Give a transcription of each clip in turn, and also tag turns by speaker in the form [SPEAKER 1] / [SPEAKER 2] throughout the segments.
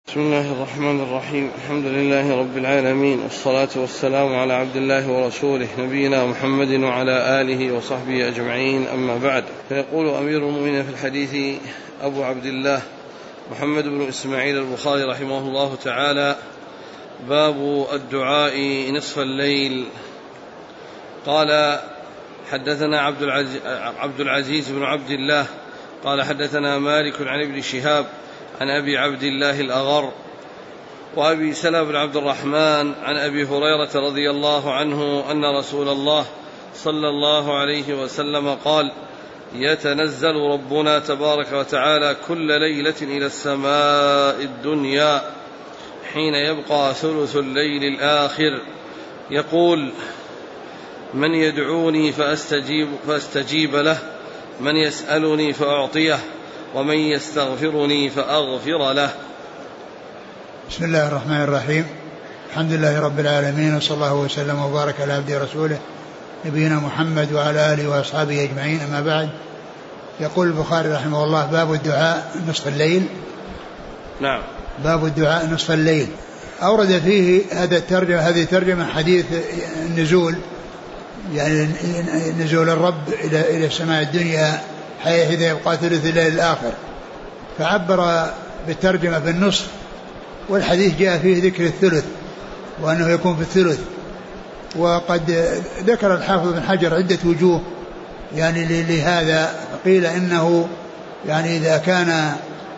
[SPEAKER 1] بسم الله الرحمن الرحيم. الحمد لله رب العالمين، والصلاة والسلام على عبد الله ورسوله نبينا محمد وعلى آله وصحبه أجمعين، أما بعد. فيقول أمير المؤمنين في الحديث أبو عبد الله محمد بن إسماعيل البخاري رحمه الله تعالى: باب الدعاء نصف الليل. قال: حدثنا عبد العزيز بن عبد الله قال: حدثنا مالك عن ابن شهاب عن أبي عبد الله الأغر وأبي سلمة بن عبد الرحمن عن أبي هريرة رضي الله عنه أن رسول الله صلى الله عليه وسلم قال: يتنزل ربنا تبارك وتعالى كل ليلة إلى السماء الدنيا حين يبقى ثلث الليل الآخر، يقول: من يدعوني فأستجيب له، من يسألني فأعطيه، ومن يستغفرني فأغفر له.
[SPEAKER 2] بسم الله الرحمن الرحيم. الحمد لله رب العالمين، وصلى الله وسلم وبارك على عبده ورسوله نبينا محمد وعلى آله وأصحابه أجمعين، أما بعد. يقول البخاري رحمه الله: باب الدعاء نصف الليل.
[SPEAKER 1] نعم.
[SPEAKER 2] باب الدعاء نصف الليل. أورد فيه هذه ترجمة حديث النزول، يعني نزول الرب إلى السماء الدنيا حيث إذا يبقى ثلث الليل الآخر، فعبر بالترجمة بالنصف، والحديث جاء فيه ذكر الثلث وأنه يكون في الثلث. وقد ذكر الحافظ بن حجر عدة وجوه يعني لهذا. قيل إنه يعني إذا كان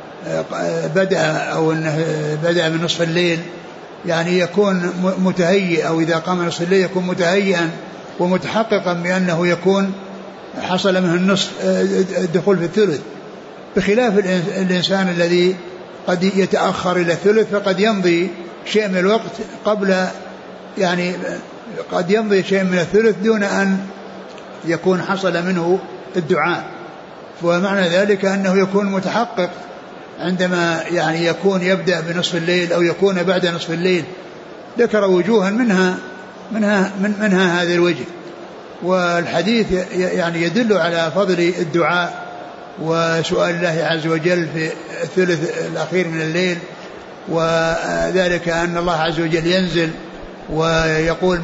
[SPEAKER 2] بدأ من نصف الليل يعني يكون متهيئ، أو إذا قام نصف الليل يكون متهيئا ومتحققا بأنه يكون حصل منه النصف الدخول في الثلث، بخلاف الإنسان الذي قد يتأخر إلى الثلث، فقد يمضي شيء من الوقت قبل، يعني قد يمضي شيء من الثلث دون أن يكون حصل منه الدعاء. ومعنى ذلك أنه يكون متحقق عندما يعني يكون يبدأ بنصف الليل أو يكون بعد نصف الليل. ذكر وجوها منها هذا الوجه. والحديث يعني يدل على فضل الدعاء وسؤال الله عز وجل في الثلث الأخير من الليل، وذلك أن الله عز وجل ينزل ويقول: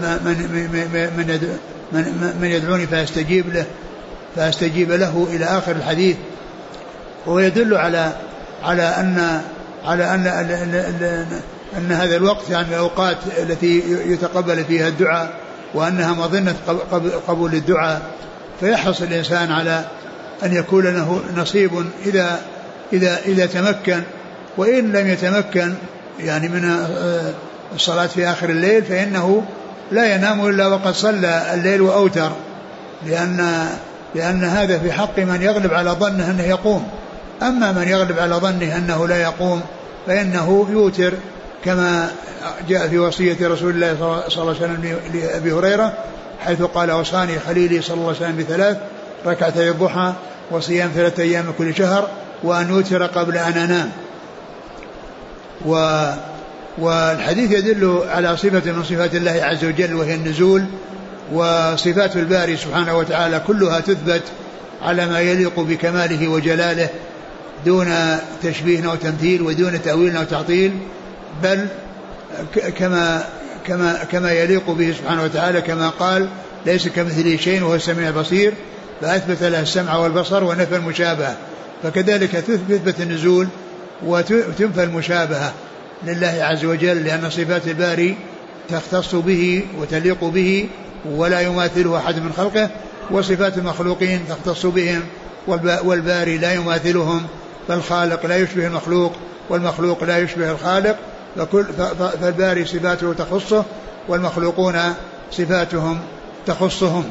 [SPEAKER 2] من يدعوني فأستجيب له إلى آخر الحديث. ويدل على أن هذا الوقت يعني الأوقات التي يتقبل فيها الدعاء، وأنها مظنة قبول الدعاء، فيحرص الإنسان على أن يكون له نصيب إذا تمكن. وإن لم يتمكن يعني من الصلاة في آخر الليل فإنه لا ينام إلا وقد صلى الليل وأوتر، لأن هذا في حق من يغلب على ظنه أنه يقوم. أما من يغلب على ظنه أنه لا يقوم فإنه يوتر، كما جاء في وصية رسول الله صلى الله عليه وسلم لأبي هريرة حيث قال: أوصاني خليلي صلى الله عليه وسلم ب3 ركعتي الضحى وصيام 3 أيام كل شهر وأن يوتر قبل أن أنام. والحديث يدل على صفة من صفات الله عز وجل وهي النزول، وصفات الباري سبحانه وتعالى كلها تثبت على ما يليق بكماله وجلاله دون تشبيه أو تمثيل ودون تأويل أو تعطيل، بل كما يليق به سبحانه وتعالى، كما قال: ليس كمثله شيء وهو السميع البصير، فأثبت له السمع والبصر ونفى المشابهة. فكذلك تثبت النزول وتنفى المشابهة لله عز وجل، لأن صفات الباري تختص به وتليق به ولا يماثله أحد من خلقه، وصفات المخلوقين تختص بهم والباري لا يماثلهم، فالخالق لا يشبه المخلوق والمخلوق لا يشبه الخالق، فالباري صفاته تخصه والمخلوقون صفاتهم تخصهم.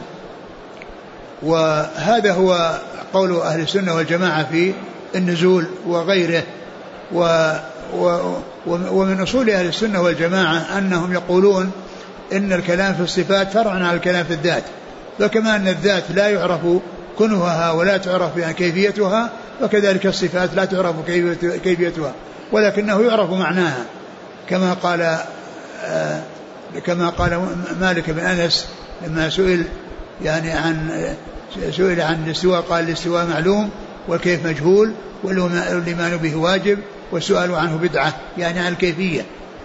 [SPEAKER 2] وهذا هو قول أهل السنة والجماعة في النزول وغيره. ومن أصول أهل السنة والجماعة أنهم يقولون إن الكلام في الصفات فرع عن الكلام في الذات، وكما أن الذات لا يعرف كنهها ولا تعرف كيفيتها، وكذلك الصفات لا تعرف كيفيتها ولكنه يعرف معناها، كما قال مالك بن أنس لما سئل عن الاستواء قال: الاستواء معلوم والكيف مجهول والإيمان به واجب والسؤال عنه بدعة، يعني عن الكيفية.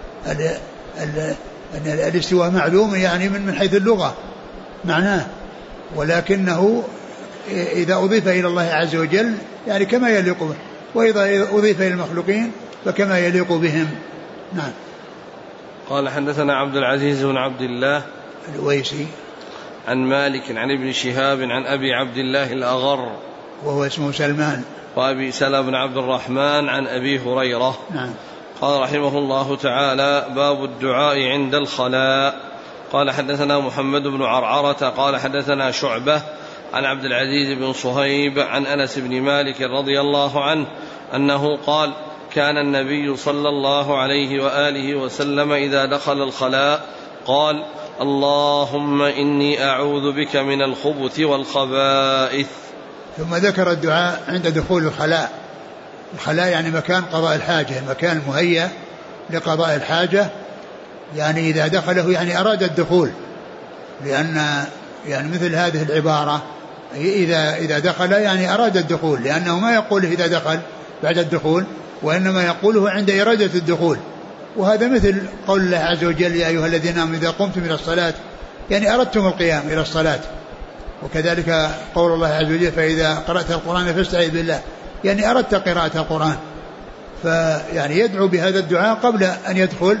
[SPEAKER 2] الاستواء معلوم يعني من حيث اللغة معناه، ولكنه إذا أضيف إلى الله عز وجل يعني كما يليق به، وإذا أضيف إلى المخلوقين فكما يليق بهم. نعم.
[SPEAKER 1] قال حدثنا عبد العزيز بن عبد الله
[SPEAKER 2] الويسي
[SPEAKER 1] عن مالك عن ابن شهاب عن أبي عبد الله الأغر
[SPEAKER 2] وهو اسمه سلمان،
[SPEAKER 1] وأبي سلمة بن عبد الرحمن عن أبي هريرة.
[SPEAKER 2] نعم.
[SPEAKER 1] قال رحمه الله تعالى: باب الدعاء عند الخلاء. قال حدثنا محمد بن عرعرة قال حدثنا شعبة عن عبد العزيز بن صهيب عن أنس بن مالك رضي الله عنه أنه قال: كان النبي صلى الله عليه وآله وسلم إذا دخل الخلاء قال: اللهم إني أعوذ بك من الخبث والخبائث.
[SPEAKER 2] ثم ذكر الدعاء عند دخول الخلاء. الخلاء يعني مكان قضاء الحاجة، مكان مهيأ لقضاء الحاجة، يعني إذا دخله يعني أراد الدخول، لأن يعني مثل هذه العبارة إذا دخل يعني أراد الدخول، لأنه ما يقوله إذا دخل بعد الدخول، وإنما يقوله عند إرادة الدخول. وهذا مثل قول الله عز وجل: يا أيها الذين آمنوا إذا قمتم إلى الصلاة، يعني أردتم القيام إلى الصلاة. وكذلك قول الله عز وجل: فإذا قرأت القرآن فاستعذ بالله، يعني أردت قراءة القرآن. فيعني يدعو بهذا الدعاء قبل أن يدخل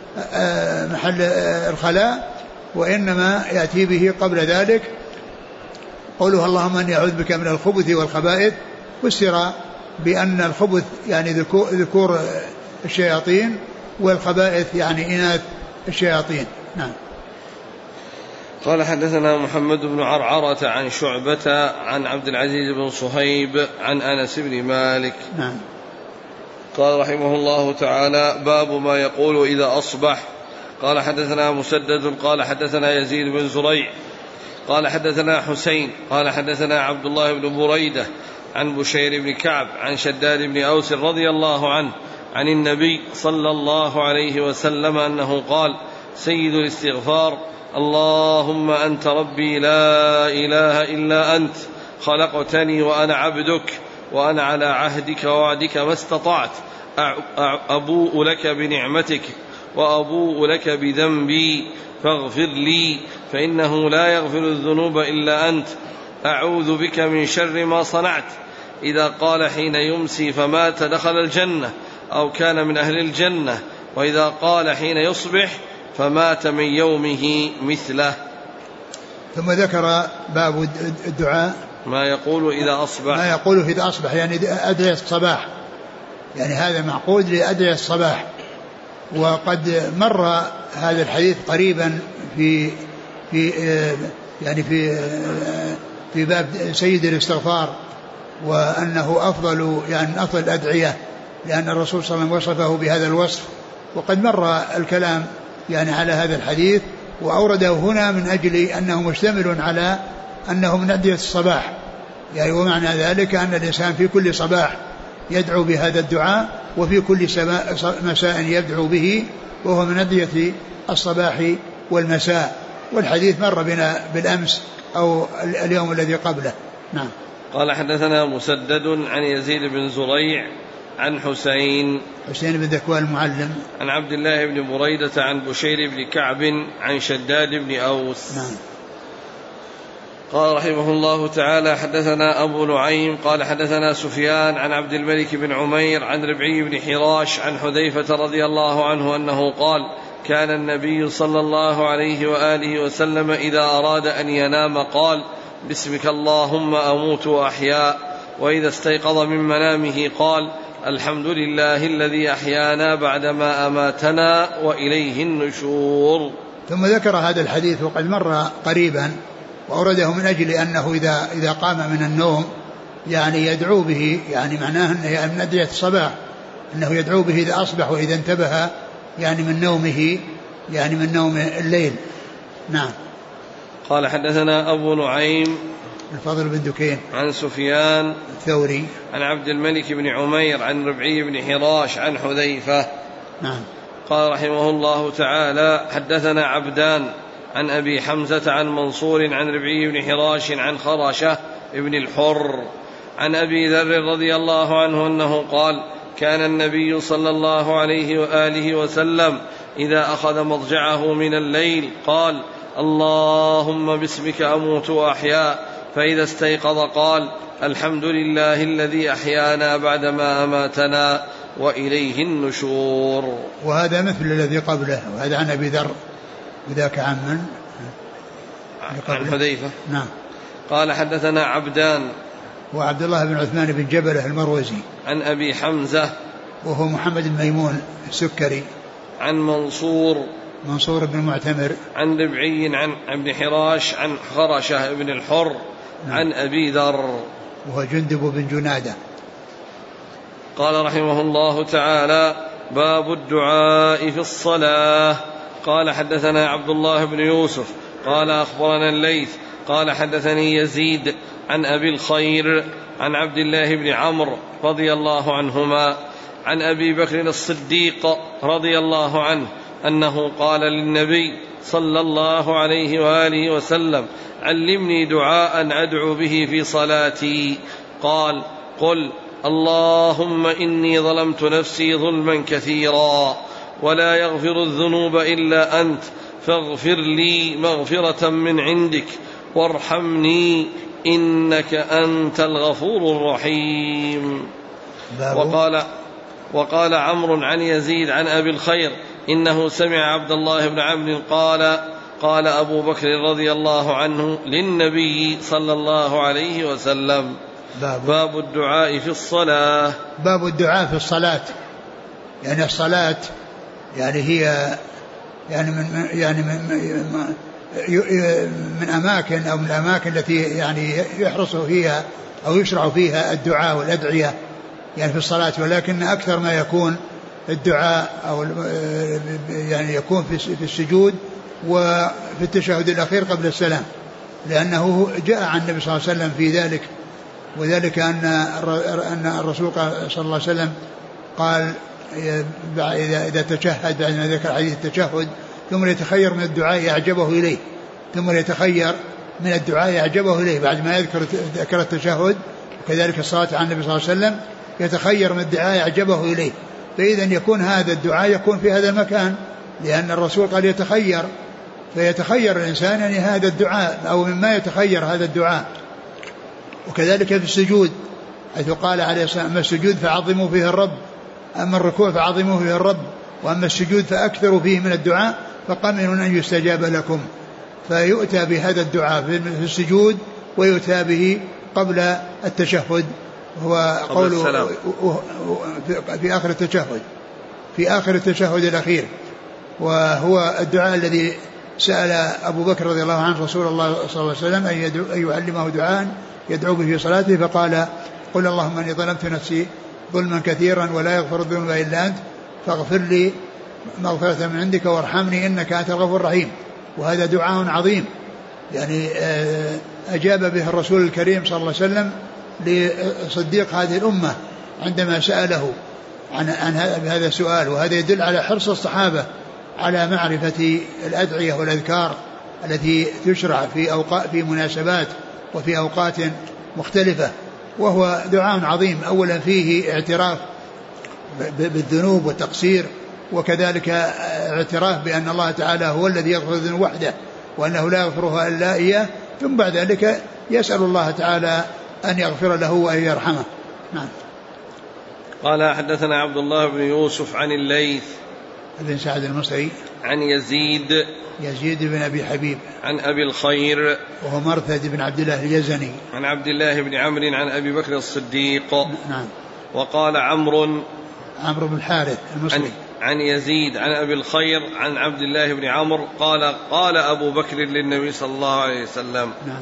[SPEAKER 2] محل الخلاء، وإنما يأتي به قبل ذلك. قوله: اللهم أني أعوذ بك من الخبث والخبائث، فسر بأن الخبث يعني ذكور الشياطين، والخبائث يعني إناث الشياطين. نعم.
[SPEAKER 1] قال حدثنا محمد بن عرعرة عن شعبة عن عبد العزيز بن صهيب عن أنس بن مالك.
[SPEAKER 2] نعم.
[SPEAKER 1] قال رحمه الله تعالى: باب ما يقول إذا أصبح. قال حدثنا مسدد قال حدثنا يزيد بن زريع قال حدثنا حسين قال حدثنا عبد الله بن بريدة عن بشير بن كعب عن شداد بن أوس رضي الله عنه عن النبي صلى الله عليه وسلم أنه قال: سيد الاستغفار: اللهم أنت ربي لا إله إلا أنت، خلقتني وأنا عبدك، وأنا على عهدك ووعدك ما استطعت، أبوء لك بنعمتك وأبوء لك بذنبي، فاغفر لي فإنه لا يغفر الذنوب إلا أنت، أعوذ بك من شر ما صنعت. إذا قال حين يمسي فمات دخل الجنة أو كان من أهل الجنة، وإذا قال حين يصبح فمات من يومه مثله.
[SPEAKER 2] ثم ذكر باب الدعاء
[SPEAKER 1] ما يقول إذا أصبح،
[SPEAKER 2] ما يقوله إذا أصبح، يعني أدعية الصباح، يعني هذا معقود لأدعية الصباح. وقد مر هذا الحديث قريبا في باب سيد الاستغفار، وأنه أفضل يعني أفضل الأدعية، لأن الرسول صلى الله عليه وسلم وصفه بهذا الوصف. وقد مر الكلام يعني على هذا الحديث، وأورده هنا من أجل أنه مشتمل على أنه من أدعية الصباح، يعني ومعنى ذلك أن الإنسان في كل صباح يدعو بهذا الدعاء، وفي كل مساء يدعو به، وهو من أدعية الصباح والمساء. والحديث مر بنا بالأمس أو اليوم الذي قبله. نعم.
[SPEAKER 1] قال حدثنا مسدد عن يزيد بن زريع عن حسين
[SPEAKER 2] بن ذكوان المعلم
[SPEAKER 1] عن عبد الله بن بريدة عن بشير بن كعب عن شداد بن أوس.
[SPEAKER 2] نعم.
[SPEAKER 1] قال رحمه الله تعالى: حدثنا أبو نعيم قال حدثنا سفيان عن عبد الملك بن عمير عن ربعي بن حراش عن حذيفة رضي الله عنه أنه قال: كان النبي صلى الله عليه وآله وسلم إذا أراد أن ينام قال: باسمك اللهم أموت وأحيا. وإذا استيقظ من منامه قال: الحمد لله الذي أحيانا بعدما أماتنا وإليه النشور.
[SPEAKER 2] ثم ذكر هذا الحديث وقد مر قريبا، وأورده من أجل أنه إذا قام من النوم يعني يدعو به، يعني معناه أنه من أدعية الصباح، أنه يدعو به إذا أصبح وإذا انتبه يعني من نومه، يعني من نوم الليل. نعم.
[SPEAKER 1] قال حدثنا أبو نعيم
[SPEAKER 2] الفضل بن دكين
[SPEAKER 1] عن سفيان
[SPEAKER 2] الثوري
[SPEAKER 1] عن عبد الملك بن عمير عن ربعي بن حراش عن حذيفة.
[SPEAKER 2] نعم.
[SPEAKER 1] قال رحمه الله تعالى: حدثنا عبدان عن أبي حمزة عن منصور عن ربعي بن حراش عن خرشة ابن الحر عن أبي ذر رضي الله عنه أنه قال: كان النبي صلى الله عليه وآله وسلم إذا أخذ مضجعه من الليل قال اللهم باسمك أموت وأحيا، فإذا استيقظ قال الحمد لله الذي أحيانا بعدما أماتنا وإليه النشور.
[SPEAKER 2] وهذا مثل الذي قبله، وهذا عن أبي ذر وذاك عن من؟
[SPEAKER 1] عن حذيفة.
[SPEAKER 2] نعم.
[SPEAKER 1] قال حدثنا عبدان
[SPEAKER 2] وعبد الله بن عثمان بن جبلة المروزي
[SPEAKER 1] عن أبي حمزة
[SPEAKER 2] وهو محمد بن ميمون السكري
[SPEAKER 1] عن منصور بن معتمر
[SPEAKER 2] عن
[SPEAKER 1] ربعي عن ابن حراش عن خرشة بن الحر عن أبي ذر
[SPEAKER 2] وهو جندب بن جنادة.
[SPEAKER 1] قال رحمه الله تعالى باب الدعاء في الصلاة. قال حدثنا عبد الله بن يوسف قال أخبرنا الليث قال حدثني يزيد عن أبي الخير عن عبد الله بن عمرو رضي الله عنهما عن أبي بكر الصديق رضي الله عنه أنه قال للنبي صلى الله عليه وآله وسلم علمني دعاء أدعو به في صلاتي. قال قل اللهم إني ظلمت نفسي ظلما كثيرا ولا يغفر الذنوب إلا أنت فاغفر لي مغفرة من عندك وارحمني إنك أنت الغفور الرحيم. وقال عمرو عن يزيد عن أبي الخير إنه سمع عبد الله بن عمرو قال أبو بكر رضي الله عنه للنبي صلى الله عليه وسلم باب الدعاء في الصلاة.
[SPEAKER 2] باب الدعاء في الصلاة، يعني الصلاة يعني هي يعني من أماكن أو من الأماكن التي يعني يحرص فيها أو يشرع فيها الدعاء والأدعية يعني في الصلاة، ولكن أكثر ما يكون الدعاء أو يعني يكون في السجود وفي التشهد الأخير قبل السلام، لأنه جاء عن النبي صلى الله عليه وسلم في ذلك، وذلك أن الرسول صلى الله عليه وسلم قال إذا تشهد بعد ما ذكر حديث التشهد ثم يتخير من الدعاء أعجبه إليه، ثم يتخير من الدعاء أعجبه إليه بعد ما ذكر التشهد، وكذلك الصلاة على النبي صلى الله عليه وسلم يتخير من الدعاء أعجبه إليه. فإذا يكون هذا الدعاء يكون في هذا المكان، لأن الرسول قال يتخير، فيتخير الإنسان يعني هذا الدعاء أو مما يتخير هذا الدعاء. وكذلك في السجود حيث قال عليه الصلاة والسلام أما السجود فعظموا فيه الرب، أما الركوع فعظموا فيه الرب، وأما السجود فأكثروا فيه من الدعاء فقمن أن يستجاب لكم. فيؤتى بهذا الدعاء في السجود ويؤتى به قبل التشهد، هو قوله في آخر التشهد الأخير، وهو الدعاء الذي سأل أبو بكر رضي الله عنه رسول الله صلى الله عليه وسلم أن يعلمه دعاء يدعو به في صلاته، فقال قل اللهم إني ظلمت نفسي ظلما كثيرا ولا يغفر الذنوب إلا أنت فاغفر لي مغفرة من عندك وارحمني إنك أنت الغفور الرحيم. وهذا دعاء عظيم يعني أجاب به الرسول الكريم صلى الله عليه وسلم لصديق هذه الأمة عندما سأله عن هذا السؤال، وهذا يدل على حرص الصحابة على معرفة الأدعية والأذكار التي تشرع في مناسبات وفي أوقات مختلفة. وهو دعاء عظيم، أولا فيه اعتراف بالذنوب والتقصير، وكذلك اعتراف بأن الله تعالى هو الذي يغفر الذنوب وحده وأنه لا يغفرها إلا إياه، ثم بعد ذلك يسأل الله تعالى أن يغفر له وأن يرحمه. نعم.
[SPEAKER 1] قال حدثنا عبد الله بن يوسف عن الليث
[SPEAKER 2] بن سعد المصري
[SPEAKER 1] عن يزيد بن أبي حبيب عن أبي الخير
[SPEAKER 2] وهو مرثد بن عبد الله اليزني
[SPEAKER 1] عن عبد الله بن عمرو عن أبي بكر الصديق.
[SPEAKER 2] نعم.
[SPEAKER 1] وقال عمرو
[SPEAKER 2] بن الحارث المصري
[SPEAKER 1] عن يزيد عن أبي الخير عن عبد الله بن عمرو قال أبو بكر للنبي صلى الله عليه وسلم.
[SPEAKER 2] نعم.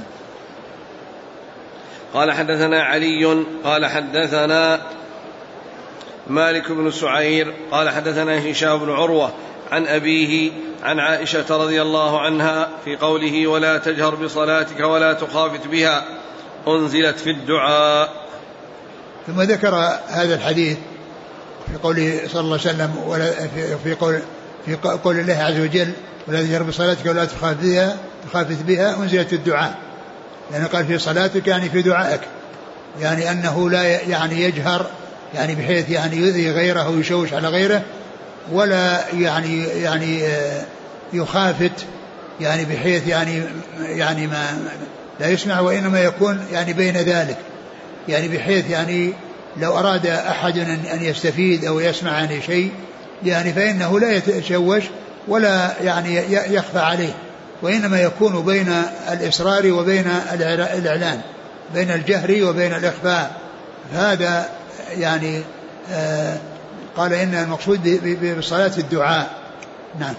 [SPEAKER 1] قال حدثنا علي قال حدثنا مالك بن سعير قال حدثنا هشام بن عروة عن أبيه عن عائشة رضي الله عنها في قوله ولا تجهر بصلاتك ولا تخافت بها أنزلت في الدعاء.
[SPEAKER 2] ثم ذكر هذا الحديث في قوله صلى الله عليه وسلم في قول الله عز وجل ولا تجهر بصلاتك ولا تخافت بها أنزلت الدعاء، يعني قال في صلاتك يعني في دعائك، يعني أنه لا يعني يجهر يعني بحيث يعني يؤذي غيره ويشوش على غيره، ولا يعني يخافت يعني بحيث يعني ما لا يسمع، وإنما يكون يعني بين ذلك، يعني بحيث يعني لو أراد أحد أن يستفيد أو يسمع عن شيء يعني فإنه لا يتشوش ولا يعني يخفى عليه، وإنما يكون بين الإصرار وبين الإعلان، بين الجهر وبين الإخفاء. هذا يعني قال إن المقصود بصلاة الدعاء. نعم.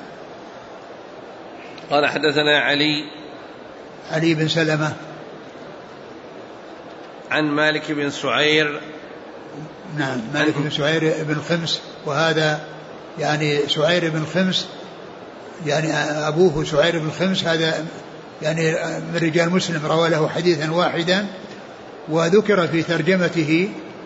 [SPEAKER 1] قال حدثنا علي
[SPEAKER 2] بن سلمة
[SPEAKER 1] عن مالك بن سعير.
[SPEAKER 2] نعم، مالك بن سعير بن خمس، وهذا يعني سعير بن خمس يعني أبوه سعير بن خمس، هذا يعني من رجال مسلم، روى له حديثا واحدا، وذكر في ترجمته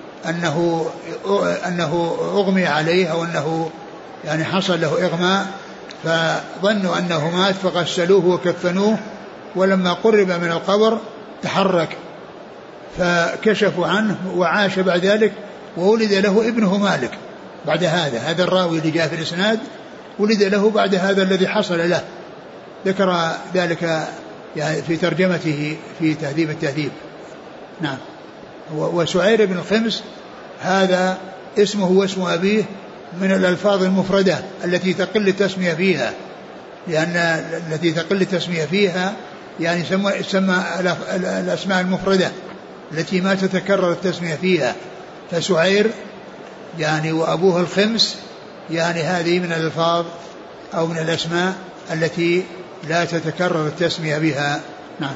[SPEAKER 2] أنه أغمي عليه أو أنه يعني حصل له إغماء، فظنوا أنه مات فغسلوه وكفنوه، ولما قرب من القبر تحرك فكشفوا عنه وعاش بعد ذلك، وولد له ابنه مالك بعد هذا الراوي اللي جاء في الإسناد ولد له بعد هذا الذي حصل له، ذكر ذلك يعني في ترجمته في تهذيب التهذيب. نعم. وسعير بن الخمس هذا اسمه واسم أبيه من الألفاظ المفردة التي تقل التسمية فيها، لأن التي تقل التسمية فيها يعني سمى الأسماء المفردة التي ما تتكرر التسمية فيها، فسعير يعني وأبوه الخمس يعني هذه من الألفاظ أو من الأسماء التي لا تتكرر التسمية بها. نعم.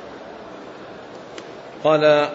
[SPEAKER 1] قال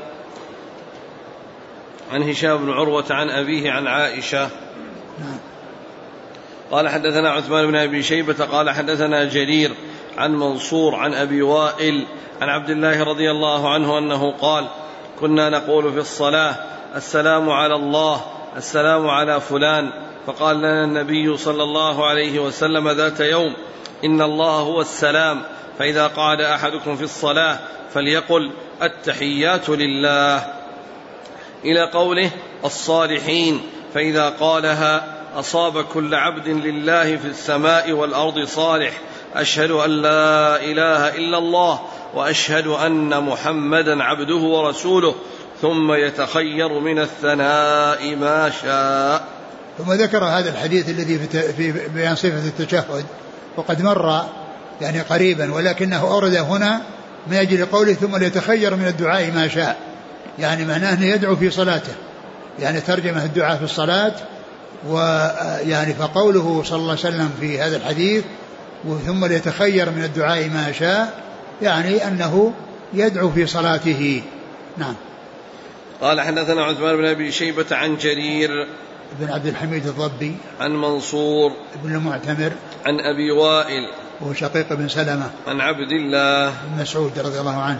[SPEAKER 1] عن هشام بن عروة عن أبيه عن عائشة.
[SPEAKER 2] نعم.
[SPEAKER 1] قال حدثنا عثمان بن أبي شيبة قال حدثنا جرير عن منصور عن أبي وائل عن عبد الله رضي الله عنه أنه قال: كنا نقول في الصلاة: السلام على الله، السلام على فلان، فقال لنا النبي صلى الله عليه وسلم ذات يوم: إن الله هو السلام، فإذا قعد أحدكم في الصلاة فليقل: التحيات لله، إلى قوله: الصالحين، فإذا قالها أصاب كل عبد لله في السماء والأرض صالح، أشهد أن لا إله إلا الله وأشهد أن محمدا عبده ورسوله، ثم يتخير من الثناء ما شاء.
[SPEAKER 2] ثم ذكر هذا الحديث الذي في بيان صفة التشهد، وقد مر يعني قريبا، ولكنه أورد هنا من أجل قوله: ثم يتخير من الدعاء ما شاء، يعني معناه أنه يدعو في صلاته، يعني ترجمة الدعاء في الصلاة. ويعني فقوله صلى الله عليه وسلم في هذا الحديث: ثم ليتخير من الدعاء ما شاء، يعني أنه يدعو في صلاته. نعم.
[SPEAKER 1] قال حدثنا عثمان بن أبي شيبة عن جرير
[SPEAKER 2] بن عبد الحميد الضبي
[SPEAKER 1] عن منصور
[SPEAKER 2] بن المعتمر عن
[SPEAKER 1] أبي وائل
[SPEAKER 2] وهو شقيق بن سلمة
[SPEAKER 1] عن عبد الله
[SPEAKER 2] بن مسعود رضي الله عنه.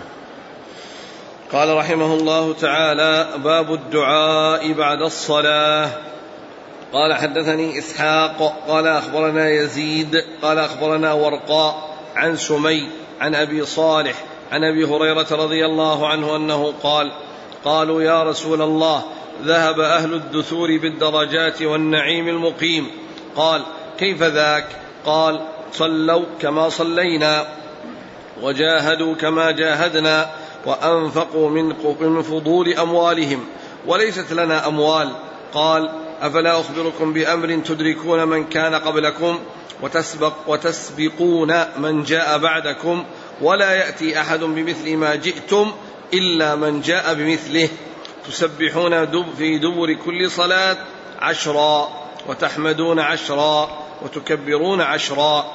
[SPEAKER 1] قال رحمه الله تعالى: باب الدعاء بعد الصلاة. قال حدثني إسحاق قال أخبرنا يزيد قال أخبرنا ورقاء عن سمي عن أبي صالح عن أبي هريرة رضي الله عنه أنه قال: قالوا يا رسول الله: ذهب أهل الدثور بالدرجات والنعيم المقيم. قال: كيف ذاك؟ قال: صلوا كما صلينا، وجاهدوا كما جاهدنا، وأنفقوا من فضول أموالهم، وليست لنا أموال. قال: أفلا أخبركم بأمر تدركون من كان قبلكم وتسبقون من جاء بعدكم، ولا يأتي أحد بمثل ما جئتم إلا من جاء بمثله، تسبحون في دبر كل صلاة 10، وتحمدون 10، وتكبرون 10.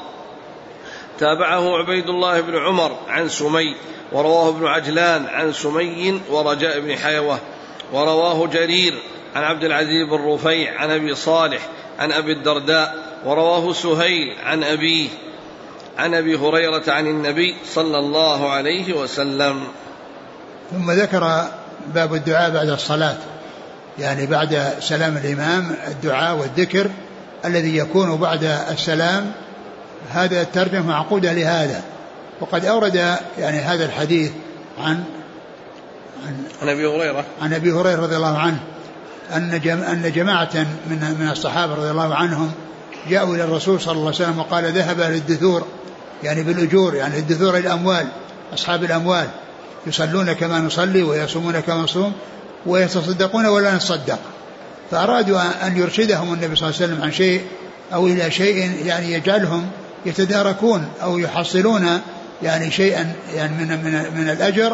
[SPEAKER 1] تابعه عبيد الله بن عمر عن سمي، ورواه ابن عجلان عن سمي ورجاء بن حيوة، ورواه جرير عن عبد العزيز بن رفيع عن أبي صالح عن أبي الدرداء، ورواه سهيل عن أبيه عن أبي هريرة عن النبي صلى الله عليه وسلم.
[SPEAKER 2] ثم ذكر باب الدعاء بعد الصلاة، يعني بعد سلام الإمام الدعاء والذكر الذي يكون بعد السلام. هذا الترجمة معقودة لهذا، وقد أورد يعني هذا الحديث عن
[SPEAKER 1] أبي هريرة
[SPEAKER 2] رضي الله عنه أن جماعة من الصحابة رضي الله عنهم جاءوا إلى الرسول صلى الله عليه وسلم وقال ذهب أهل الدثور يعني بالأجور يعني الدثور الأموال أصحاب الأموال يصلون كما نصلي ويصومون كما نصوم ويتصدقون ولا نتصدق. فأرادوا أن يرشدهم النبي صلى الله عليه وسلم عن شيء أو إلى شيء يعني يجعلهم يتداركون أو يحصلون يعني شيئا يعني من الأجر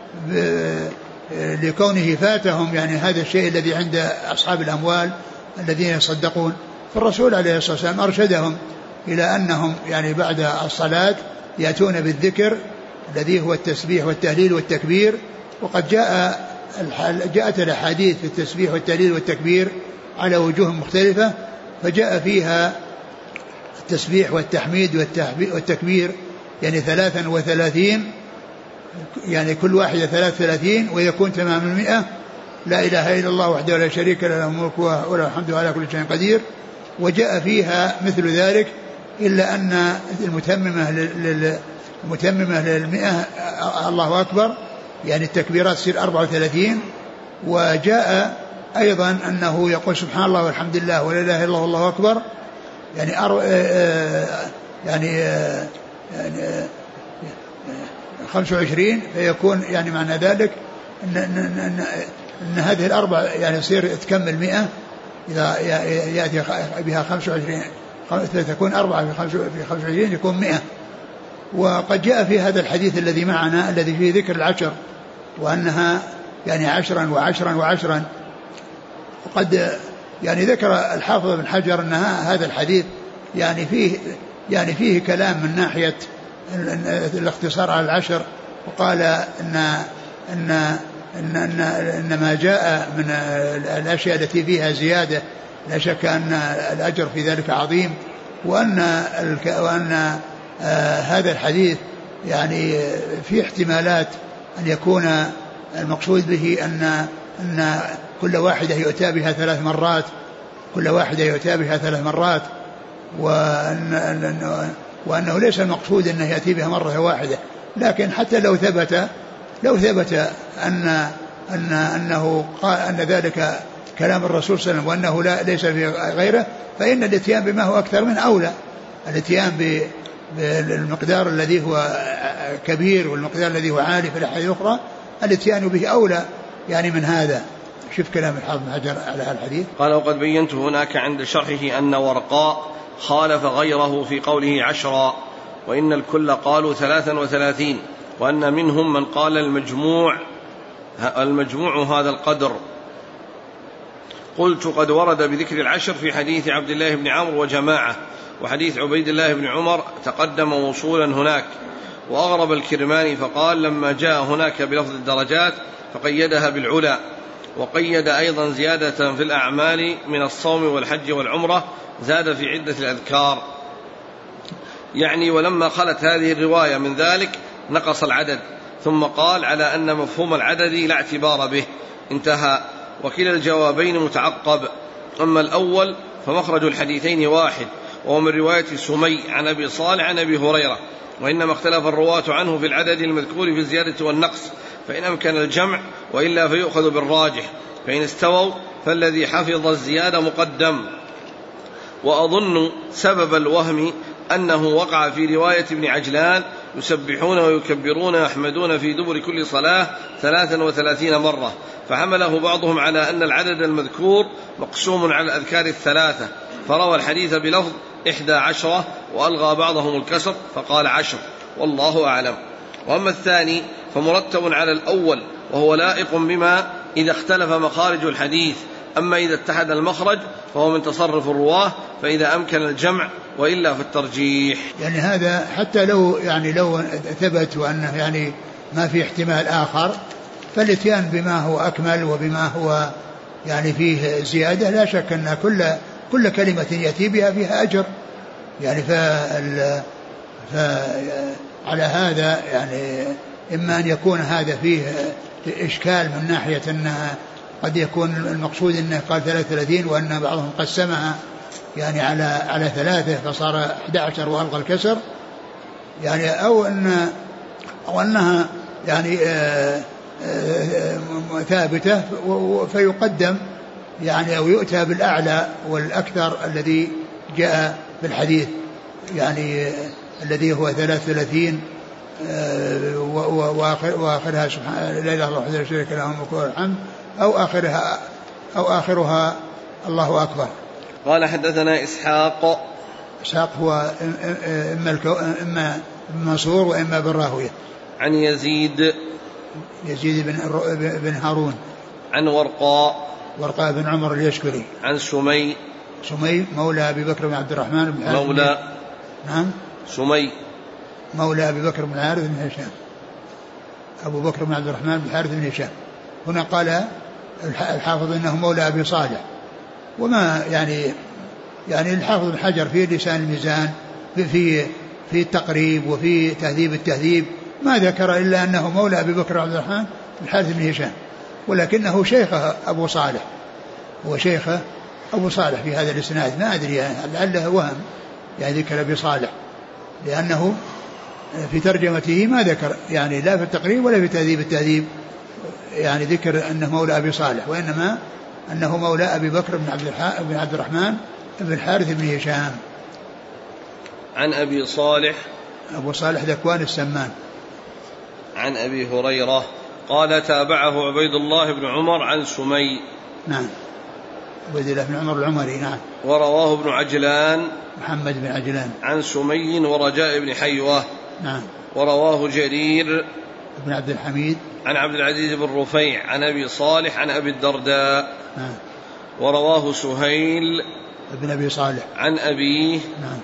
[SPEAKER 2] لكونه فاتهم يعني هذا الشيء الذي عند أصحاب الأموال الذين يصدقون. فالرسول عليه الصلاة والسلام أرشدهم إلى أنهم يعني بعد الصلاة يأتون بالذكر الذي هو التسبيح والتهليل والتكبير. وقد جاءت الأحاديث في التسبيح والتهليل والتكبير على وجوه مختلفة، فجاء فيها التسبيح والتحميد والتكبير يعني 33 يعني كل واحدة 33 ويكون تمام 100. لا إله إلا الله وحده لا شريك له الملك وله الحمد على كل شيء قدير. وجاء فيها مثل ذلك إلا أن المتممة لل100 الله أكبر يعني التكبيرات تصير 34. وجاء أيضا أنه يقول سبحان الله والحمد لله ولا إله إلا الله والله أكبر يعني 25 فيكون يعني معنى ذلك أن هذه الأربع يعني يصير تكمل 100 إذا يأتي بها 25 تكون 4 في 25 يكون 100. وقد جاء في هذا الحديث الذي معنا الذي فيه ذكر العشر وأنها يعني 10 و10 و10. وقد يعني ذكر الحافظ بن حجر أن هذا الحديث يعني فيه كلام من ناحية الاختصار على العشر. وقال إن ما جاء من الأشياء التي فيها زيادة لا شك أن الأجر في ذلك عظيم. وأن هذا الحديث يعني في احتمالات أن يكون المقصود به أن كل واحدة يؤتى بها 3 مرات كل واحدة يؤتى بها 3 مرات وأنه ليس المقصود أنه يأتي بها مرة واحدة. لكن حتى لو ثبت أنه قال أن ذلك كلام الرسول صلى الله عليه وسلم وأنه ليس في غيره فإن الاتيان بما هو أكثر من أولى. الاتيان بالمقدار الذي هو كبير والمقدار الذي هو عالي في الأحاديث الأخرى الاتيان به أولى يعني من هذا. شوف كلام الحافظ بن حجر على هذا الحديث.
[SPEAKER 1] قال وقد بينت هناك عند شرحه أن ورقاء خالف غيره في قوله 10 وإن الكل قالوا 33 وأن منهم من قال المجموع هذا القدر. قلت قد ورد بذكر العشر في حديث عبد الله بن عمرو وجماعة وحديث عبيد الله بن عمر تقدم وصولا هناك. وأغرب الكرماني فقال لما جاء هناك بلفظ الدرجات فقيدها بالعلا وقيد أيضا زيادة في الأعمال من الصوم والحج والعمرة زاد في عدة الأذكار يعني. ولما خلت هذه الرواية من ذلك نقص العدد ثم قال على أن مفهوم العدد لا اعتبار به انتهى. وكلا الجوابين متعقب. أما الأول فمخرج الحديثين واحد وهو من رواية سمي عن أبي صالح عن أبي هريرة وإنما اختلف الرواة عنه في العدد المذكور في الزيادة والنقص فإن أمكن الجمع وإلا فيؤخذ بالراجح فإن استووا فالذي حفظ الزيادة مقدم. وأظن سبب الوهم أنه وقع في رواية ابن عجلان يسبحون ويكبرون ويحمدون في دبر كل صلاة 33 مرة فحمله بعضهم على أن العدد المذكور مقسوم على الأذكار 3 فروى الحديث بلفظ 11 وألغى بعضهم الكسر فقال 10 والله أعلم. وأما الثاني فمرتب على الأول وهو لائق بما إذا اختلف مخارج الحديث. أما إذا اتحد المخرج فهو من تصرف الرواه فإذا أمكن الجمع وإلا فالترجيح.
[SPEAKER 2] يعني هذا حتى لو ثبت وأنه يعني ما في احتمال آخر فالاتيان بما هو أكمل وبما هو يعني فيه زيادة لا شك أن كل كلمة يأتي بها فيها أجر يعني. على هذا يعني إما أن يكون هذا فيه إشكال من ناحية أنها قد يكون المقصود أنه قال 33 وأن بعضهم قسمها يعني على 3 فصار 11 وألغى الكسر يعني أو أنها يعني ثابتة فيقدم يعني أو يؤتى بالأعلى والأكثر الذي جاء بالحديث، يعني الذي هو 33 وآخرها سبحان لا إله إلا الله وحده لا شريك له الملك الحمد، أو آخرها الله أكبر.
[SPEAKER 1] قال حدثنا إسحاق
[SPEAKER 2] هو إما منصور وإما بن راهويه.
[SPEAKER 1] عن يزيد
[SPEAKER 2] بن هارون.
[SPEAKER 1] عن ورقاء
[SPEAKER 2] بن عمر اليشكري.
[SPEAKER 1] عن سمي
[SPEAKER 2] مولى أبي بكر بن عبد الرحمن بن الحارث.
[SPEAKER 1] سمي
[SPEAKER 2] مولى أبي بكر بن الحارث بن هشام. أبو بكر بن عبد الرحمن بن الحارث بن هشام. هنا قال الحافظ إنه مولى أبي صالح، وما يعني الحافظ بن حجر في لسان الميزان في التقريب وفي تهذيب التهذيب ما ذكر إلا أنه مولى أبي بكر عبد الرحمن بن الحارث بن هشام، ولكنه شيخه أبو صالح، هو شيخه أبو صالح في هذا الإسناد. ما أدري لعله وهم يعني ذكر أبي صالح، لأنه في ترجمته ما ذكر يعني لا في التقريب ولا في تهذيب التهذيب يعني ذكر أنه مولى أبي صالح، وإنما أنه مولى أبي بكر بن عبد الرحمن بن الحارث بن هشام.
[SPEAKER 1] عن أبي صالح
[SPEAKER 2] أبو صالح ذكوان السمان.
[SPEAKER 1] عن أبي هريرة قال تابعه عبيد الله بن عمر عن سمي.
[SPEAKER 2] نعم، عبيد الله بن عمر العمري. نعم.
[SPEAKER 1] ورواه ابن عجلان
[SPEAKER 2] محمد بن عجلان
[SPEAKER 1] عن سمي ورجاء بن حيوة.
[SPEAKER 2] نعم.
[SPEAKER 1] ورواه جرير
[SPEAKER 2] بن عبد الحميد
[SPEAKER 1] عن عبد العزيز بن رفيع عن أبي صالح عن أبي الدرداء.
[SPEAKER 2] نعم.
[SPEAKER 1] ورواه سهيل
[SPEAKER 2] بن أبي صالح
[SPEAKER 1] عن أبيه.
[SPEAKER 2] نعم.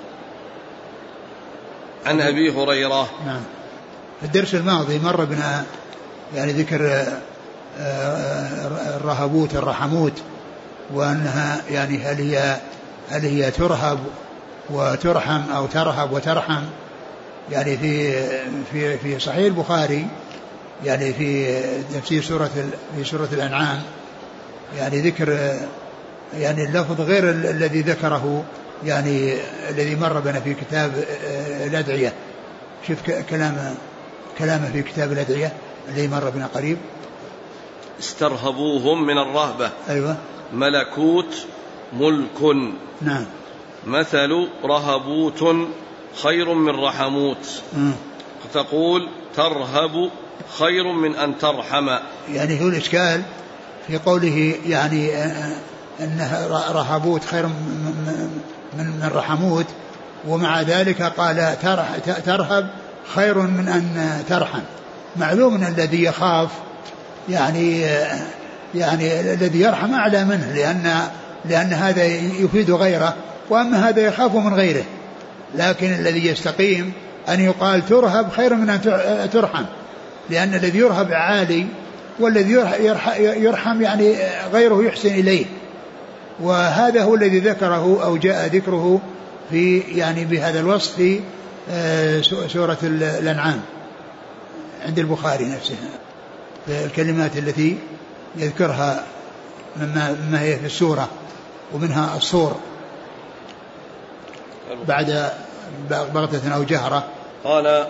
[SPEAKER 1] عن أبي هريرة.
[SPEAKER 2] نعم. في الدرس الماضي مر بنا يعني ذكر الرحموت، وأنها يعني هل هي ترهب وترحم أو ترهب وترحم، يعني في صحيح البخاري يعني في تفسير سورة الأنعام يعني ذكر يعني اللفظ غير الذي ذكره يعني الذي مر بنا في كتاب الأدعية. شوف كلامه في كتاب الأدعية الذي مر بنا قريب.
[SPEAKER 1] استرهبوهم من الرهبة.
[SPEAKER 2] أيوة.
[SPEAKER 1] ملكوت ملك.
[SPEAKER 2] نعم.
[SPEAKER 1] مثل رهبوت خير من رحموت. تقول ترهب خير من أن ترحم.
[SPEAKER 2] يعني هو الإشكال في قوله يعني أنها رهبوت خير من رحموت، ومع ذلك قال ترهب خير من أن ترحم. معلوم أن الذي يخاف يعني الذي يرحم أعلى منه، لأن هذا يفيد غيره، وأما هذا يخاف من غيره. لكن الذي يستقيم أن يقال ترهب خير من أن ترحم، لأن الذي يرهب عالي، والذي يرحم يعني غيره يحسن إليه. وهذا هو الذي ذكره أو جاء ذكره في يعني بهذا الوصف في سورة الأنعام عند البخاري نفسه، في الكلمات التي يذكرها مما هي في السورة، ومنها الصور بعد بغتة أو جهرة.
[SPEAKER 1] قال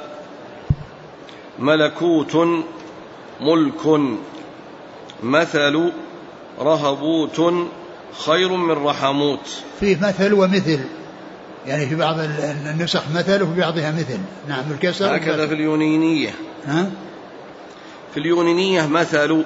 [SPEAKER 1] ملكوت ملك مثل رهبوت خير من رحموت.
[SPEAKER 2] فيه مثل ومثل، يعني في بعض النسخ مثل وفي بعضها مثل. نعم بالكسر.
[SPEAKER 1] هكذا في اليونانية. في اليونانية مثل.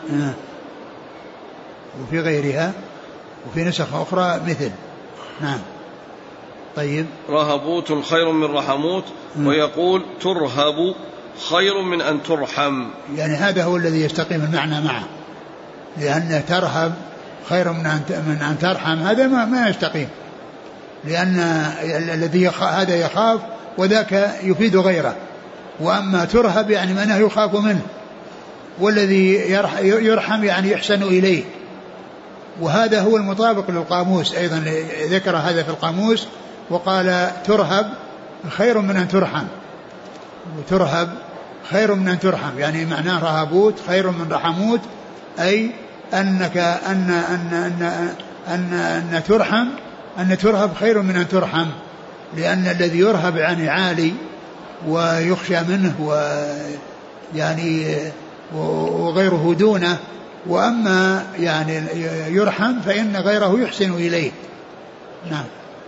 [SPEAKER 2] وفي غيرها وفي نسخ أخرى مثل. نعم. طيب.
[SPEAKER 1] رهبوت خير من رحموت. ويقول ترهب خير من أن ترحم.
[SPEAKER 2] يعني هذا هو الذي يستقيم المعنى معه، لأن ترهب خير من أن ترحم هذا ما يستقيم، لأن الذي هذا يخاف وذاك يفيد غيره، وأما ترهب يعني معناه يخاف منه، والذي يرحم يعني يحسن إليه. وهذا هو المطابق للقاموس أيضا، ذكر هذا في القاموس وقال ترهب خير من أن ترحم، وترهب خير من أن ترحم يعني معناه رهبوت خير من رحموت، أي أنك أن ترحم أن ترهب خير من أن ترحم، لأن الذي يرهب يعني عالي ويخشى منه ويعني وغيره دونه، وأما يعني يرحم فإن غيره يحسن إليه. نعم.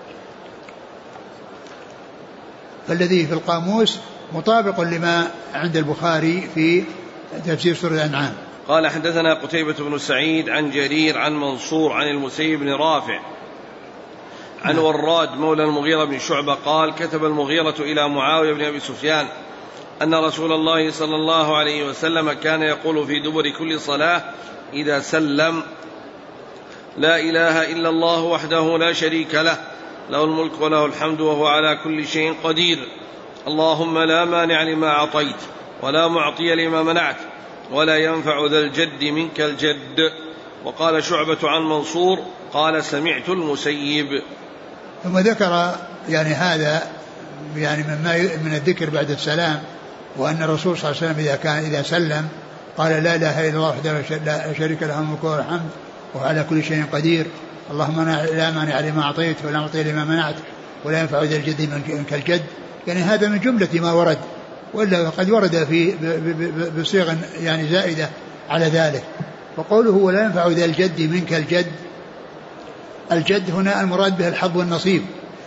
[SPEAKER 2] فالذي في القاموس مطابق لما عند البخاري في تفسير سورة الأنعام.
[SPEAKER 1] قال حدثنا قتيبة بن سعيد عن جرير عن منصور عن المسيب بن رافع عن وراد مولى المغيرة بن شعبة قال كتب المغيرة إلى معاوية بن أبي سفيان أن رسول الله صلى الله عليه وسلم كان يقول في دبر كل صلاة إذا سلم: لا إله إلا الله وحده لا شريك له، له الملك وله الحمد وهو على كل شيء قدير، اللهم لا مانع لما أعطيت ولا معطي لما منعت ولا ينفع ذا الجد منك الجد. وقال شعبة عن منصور قال سمعت المسيب.
[SPEAKER 2] ثم ذكر يعني هذا يعني من الذكر بعد السلام، وأن الرسول صلى الله عليه وسلم إذا سلم قال لا إله إلا الله وحده لا شريك له الملك وله الحمد وهو على كل شيء قدير، اللهم لا مانع لما أعطيت ولا معطي لما منعت ولا ينفع ذا الجد منك الجد. يعني هذا من جملة ما ورد، وإلا قد ورد في بصيغ يعني زائدة على ذلك. وقوله ولا ينفع ذا الجد منك الجد، الجد هنا المراد به الحظ والنصيب،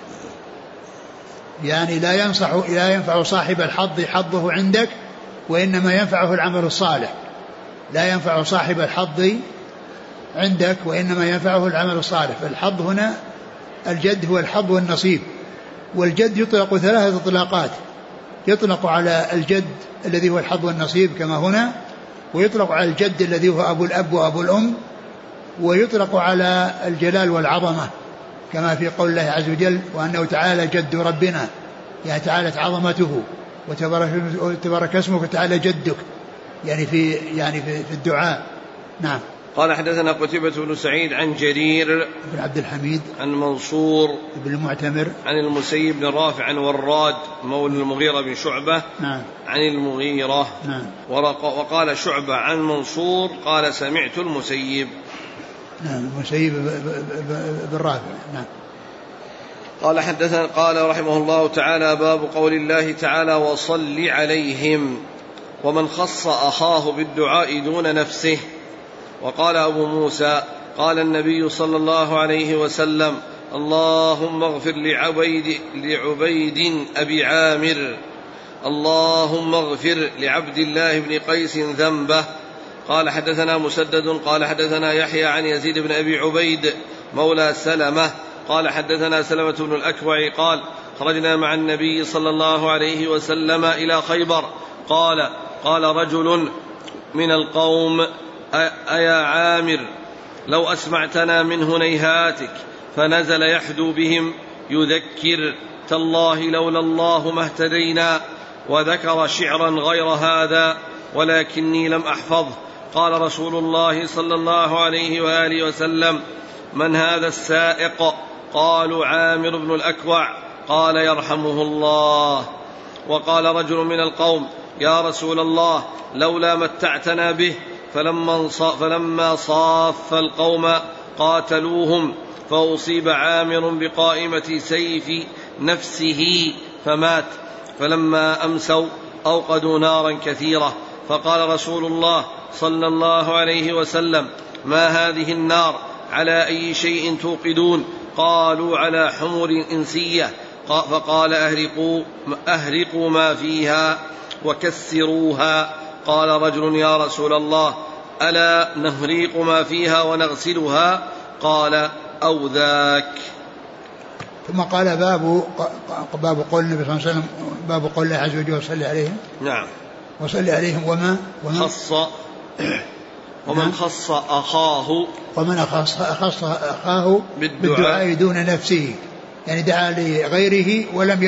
[SPEAKER 2] يعني لا ينفع صاحب الحظ حظه عندك، وإنما ينفعه العمل الصالح. لا ينفع صاحب الحظ عندك وإنما ينفعه العمل الصالح. فالحظ هنا الجد هو الحظ والنصيب. والجد يطلق 3 إطلاقات: يطلق على الجد الذي هو الحظ والنصيب كما هنا، ويطلق على الجد الذي هو أبو الأب وأبو الأم، ويطلق على الجلال والعظمة كما في قول الله عز وجل وأنه تعالى جد ربنا، يعني تعالت عظمته وتبارك اسمك وتعالى جدك، يعني في الدعاء. نعم.
[SPEAKER 1] قال حدثنا قتيبة بن سعيد عن جرير
[SPEAKER 2] بن عبد الحميد عن
[SPEAKER 1] منصور
[SPEAKER 2] بن المعتمر
[SPEAKER 1] عن المسيب بن رافع عن وراد مولى المغيرة بن شعبة
[SPEAKER 2] نعم.
[SPEAKER 1] عن المغيرة
[SPEAKER 2] نعم.
[SPEAKER 1] وقال شعبة عن منصور قال سمعت المسيب.
[SPEAKER 2] نعم. المسيب بن رافع. نعم.
[SPEAKER 1] قال حدثنا قال رحمه الله تعالى باب قول الله تعالى وصل عليهم ومن خص أخاه بالدعاء دون نفسه. وقال أبو موسى قال النبي صلى الله عليه وسلم اللهم اغفر لعبيد أبي عامر، اللهم اغفر لعبد الله بن قيس ذنبه. قال حدثنا مسدد قال حدثنا يحيى عن يزيد بن أبي عبيد مولى سلمة قال حدثنا سلمة بن الأكوع قال خرجنا مع النبي صلى الله عليه وسلم إلى خيبر قال رجل من القوم أيا عامر لو أسمعتنا من هنيهاتك، فنزل يحدو بهم يذكر تالله لولا الله ما اهتدينا، وذكر شعرا غير هذا ولكني لم أحفظه. قال رسول الله صلى الله عليه وآله وسلم من هذا السائق؟ قالوا عامر بن الأكوع. قال يرحمه الله. وقال رجل من القوم يا رسول الله لولا متعتنا به، فلما صاف القوم قاتلوهم، فأصيب عامر بقائمة سيف نفسه فمات. فلما أمسوا أوقدوا نارا كثيرة، فقال رسول الله صلى الله عليه وسلم ما هذه النار؟ على أي شيء توقدون؟ قالوا على حمر إنسية. فقال أهرقوا ما فيها وكسروها. قال رجل يا رسول الله ألا نهريق ما فيها ونغسلها؟ قال أو ذاك.
[SPEAKER 2] ثم قال باب قول النبي صلى الله عليه وسلم باب قول الله عز وجل وصلي عليهم.
[SPEAKER 1] نعم.
[SPEAKER 2] وصلي عليهم
[SPEAKER 1] ومن خص أخاه
[SPEAKER 2] بالدعاء دون نفسه، يعني دعا لغيره ولم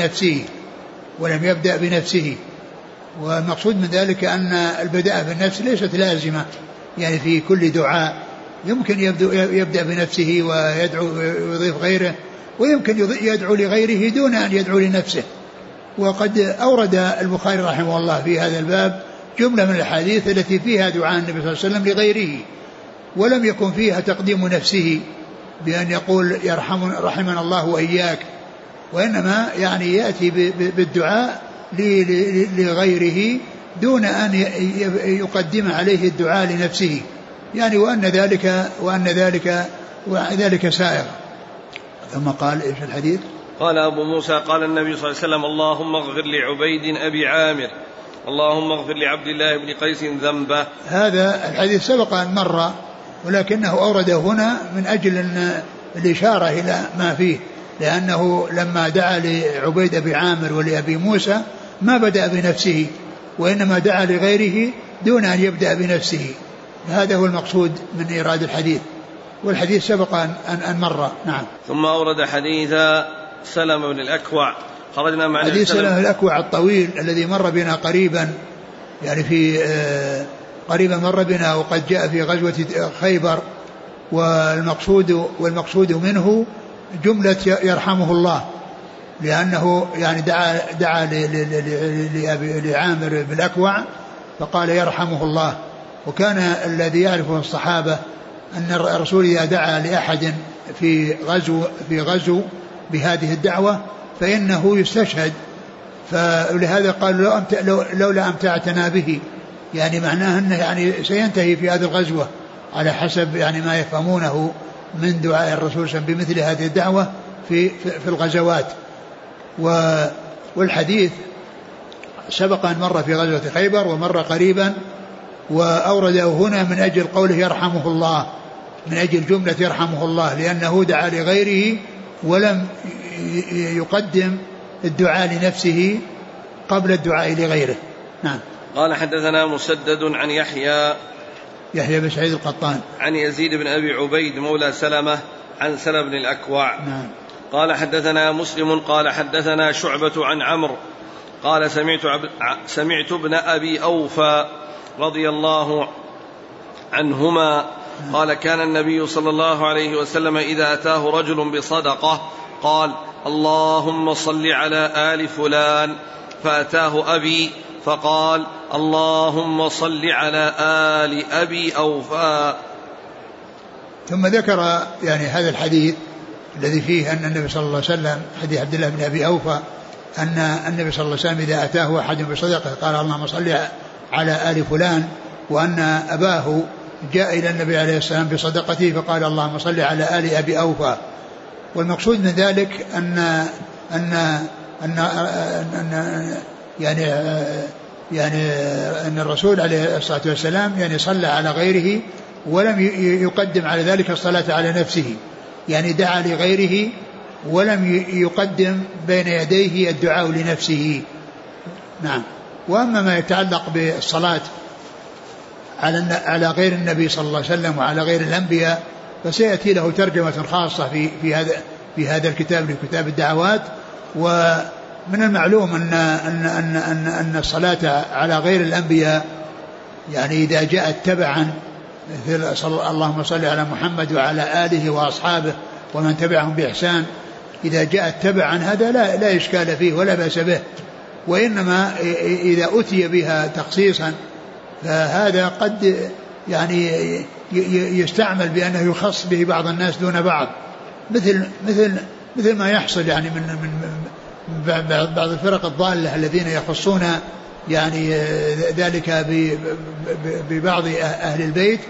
[SPEAKER 2] يبدأ بنفسه. والمقصود من ذلك أن البداء بالنفس ليست لازمة، يعني في كل دعاء يمكن يبدأ بنفسه ويدعو ويضيف غيره، ويمكن يدعو لغيره دون أن يدعو لنفسه. وقد أورد البخاري رحمه الله في هذا الباب جملة من الحديث التي فيها دعاء النبي صلى الله عليه وسلم لغيره، ولم يكن فيها تقديم نفسه بأن يقول رحمنا الله وإياك، وإنما يعني يأتي بالدعاء لغيره دون أن يقدم عليه الدعاء لنفسه. يعني وأن ذلك سائغ. ثم قال إيش الحديث؟
[SPEAKER 1] قال أبو موسى قال النبي صلى الله عليه وسلم اللهم اغفر لعبيد أبي عامر اللهم اغفر لعبد الله بن قيس ذنبه.
[SPEAKER 2] هذا الحديث سبق أن مر ولكنه أورده هنا من أجل أن الإشارة إلى ما فيه، لأنه لما دعا لعبيد أبي عامر ولأبي موسى ما بدأ بنفسه وإنما دعا لغيره دون أن يبدأ بنفسه. هذا هو المقصود من إيراد الحديث، والحديث سبق أن مر. نعم.
[SPEAKER 1] ثم أورد حديث سلمة بن الأكوع. خرجنا مع
[SPEAKER 2] حديث سلمة بن الأكوع الطويل الذي مر بنا قريبا، يعني في قريبا مر بنا وقد جاء في غزوة خيبر، والمقصود منه جملة يرحمه الله، لأنه يعني دعا لعامر بن الأكوع فقال يرحمه الله. وكان الذي يعرفه الصحابة أن الرسول إذا دعا لأحد في غزو بهذه الدعوة فإنه يستشهد، فلهذا قال لولا أمتعتنا به، يعني معناه أنه يعني سينتهي في هذه الغزوة على حسب يعني ما يفهمونه من دعاء الرسول بمثل هذه الدعوة في الغزوات. والحديث سبق أن مر في غزوة خيبر ومر قريبا، وأورده هنا من أجل قوله يرحمه الله، من أجل جملة يرحمه الله، لأنه دعا لغيره ولم يقدم الدعاء لنفسه قبل الدعاء لغيره. نعم.
[SPEAKER 1] قال حدثنا مسدد عن
[SPEAKER 2] يحيى بن سعيد القطان
[SPEAKER 1] عن يزيد بن أبي عبيد مولى سلمة عن سلمة بن الأكوع.
[SPEAKER 2] نعم.
[SPEAKER 1] قال حدثنا مسلم قال حدثنا شعبة عن عمرو قال سمعت ابن أبي أوفى رضي الله عنهما قال كان النبي صلى الله عليه وسلم إذا أتاه رجل بصدقة قال اللهم صل على آل فلان، فأتاه أبي فقال اللهم صل على آل أبي أوفى.
[SPEAKER 2] ثم ذكر يعني هذا الحديث الذي فيه أن النبي صلى الله عليه وسلم، حديث عبد الله بن أبي أوفى، أن النبي صلى الله عليه وسلم إذا أتاه أحد بصدقة قال اللهم صل على آل فلان، وأن أباه جاء إلى النبي عليه السلام بصدقته فقال اللهم صل على آل أبي أوفى. والمقصود من ذلك أن الرسول عليه الصلاة والسلام يعني صلى على غيره ولم يقدم على ذلك الصلاة على نفسه، يعني دعا لغيره ولم يقدم بين يديه الدعاء لنفسه. نعم. وأما ما يتعلق بالصلاة على غير النبي صلى الله عليه وسلم وعلى غير الأنبياء فسيأتي له ترجمة خاصة في هذا الكتاب، لكتاب الدعوات. ومن المعلوم أن الصلاة على غير الأنبياء يعني إذا جاءت تبعا مثل اللهم صل على محمد وعلى آله وأصحابه ومن تبعهم بإحسان، إذا جاءت تبعا هذا لا إشكال فيه ولا بأس به. وإنما إذا أتي بها تخصيصا فهذا قد يعني يستعمل بأنه يخص به بعض الناس دون بعض، مثل ما يحصل يعني من بعض الفرق الضالة الذين يخصون يعني ذلك ببعض أهل البيت،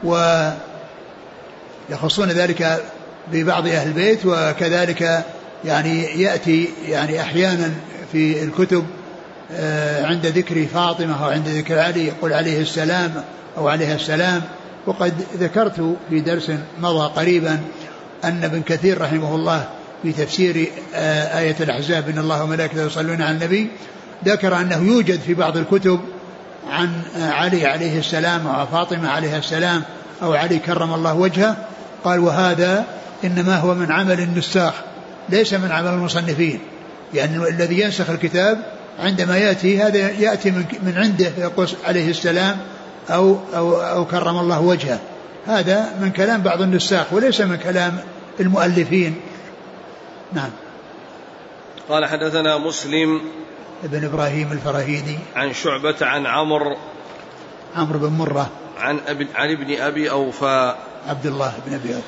[SPEAKER 2] ويخصون ذلك ببعض أهل البيت. وكذلك يعني يأتي يعني أحيانا في الكتب عند ذكر فاطمة أو عند ذكر علي يقول عليه السلام أو عليها السلام. وقد ذكرت في درس مضى قريبا أن ابن كثير رحمه الله في تفسير آية الأحزاب إن الله وملائكته يصلون على النبي ذكر أنه يوجد في بعض الكتب عن علي عليه السلام أو فاطمة عليها السلام أو علي كرم الله وجهه، قال وهذا إنما هو من عمل النساخ ليس من عمل المصنفين، يعني الذي ينسخ الكتاب عندما يأتي هذا يأتي من عنده يقول عليه السلام أو كرم الله وجهه، هذا من كلام بعض النساخ وليس من كلام المؤلفين. نعم.
[SPEAKER 1] قال حدثنا مسلم
[SPEAKER 2] ابن إبراهيم الفراهيدي
[SPEAKER 1] عن شعبة عن عمرو
[SPEAKER 2] بن مرة
[SPEAKER 1] عن ابن أبي أوفى
[SPEAKER 2] عبد الله بن أبي أوفى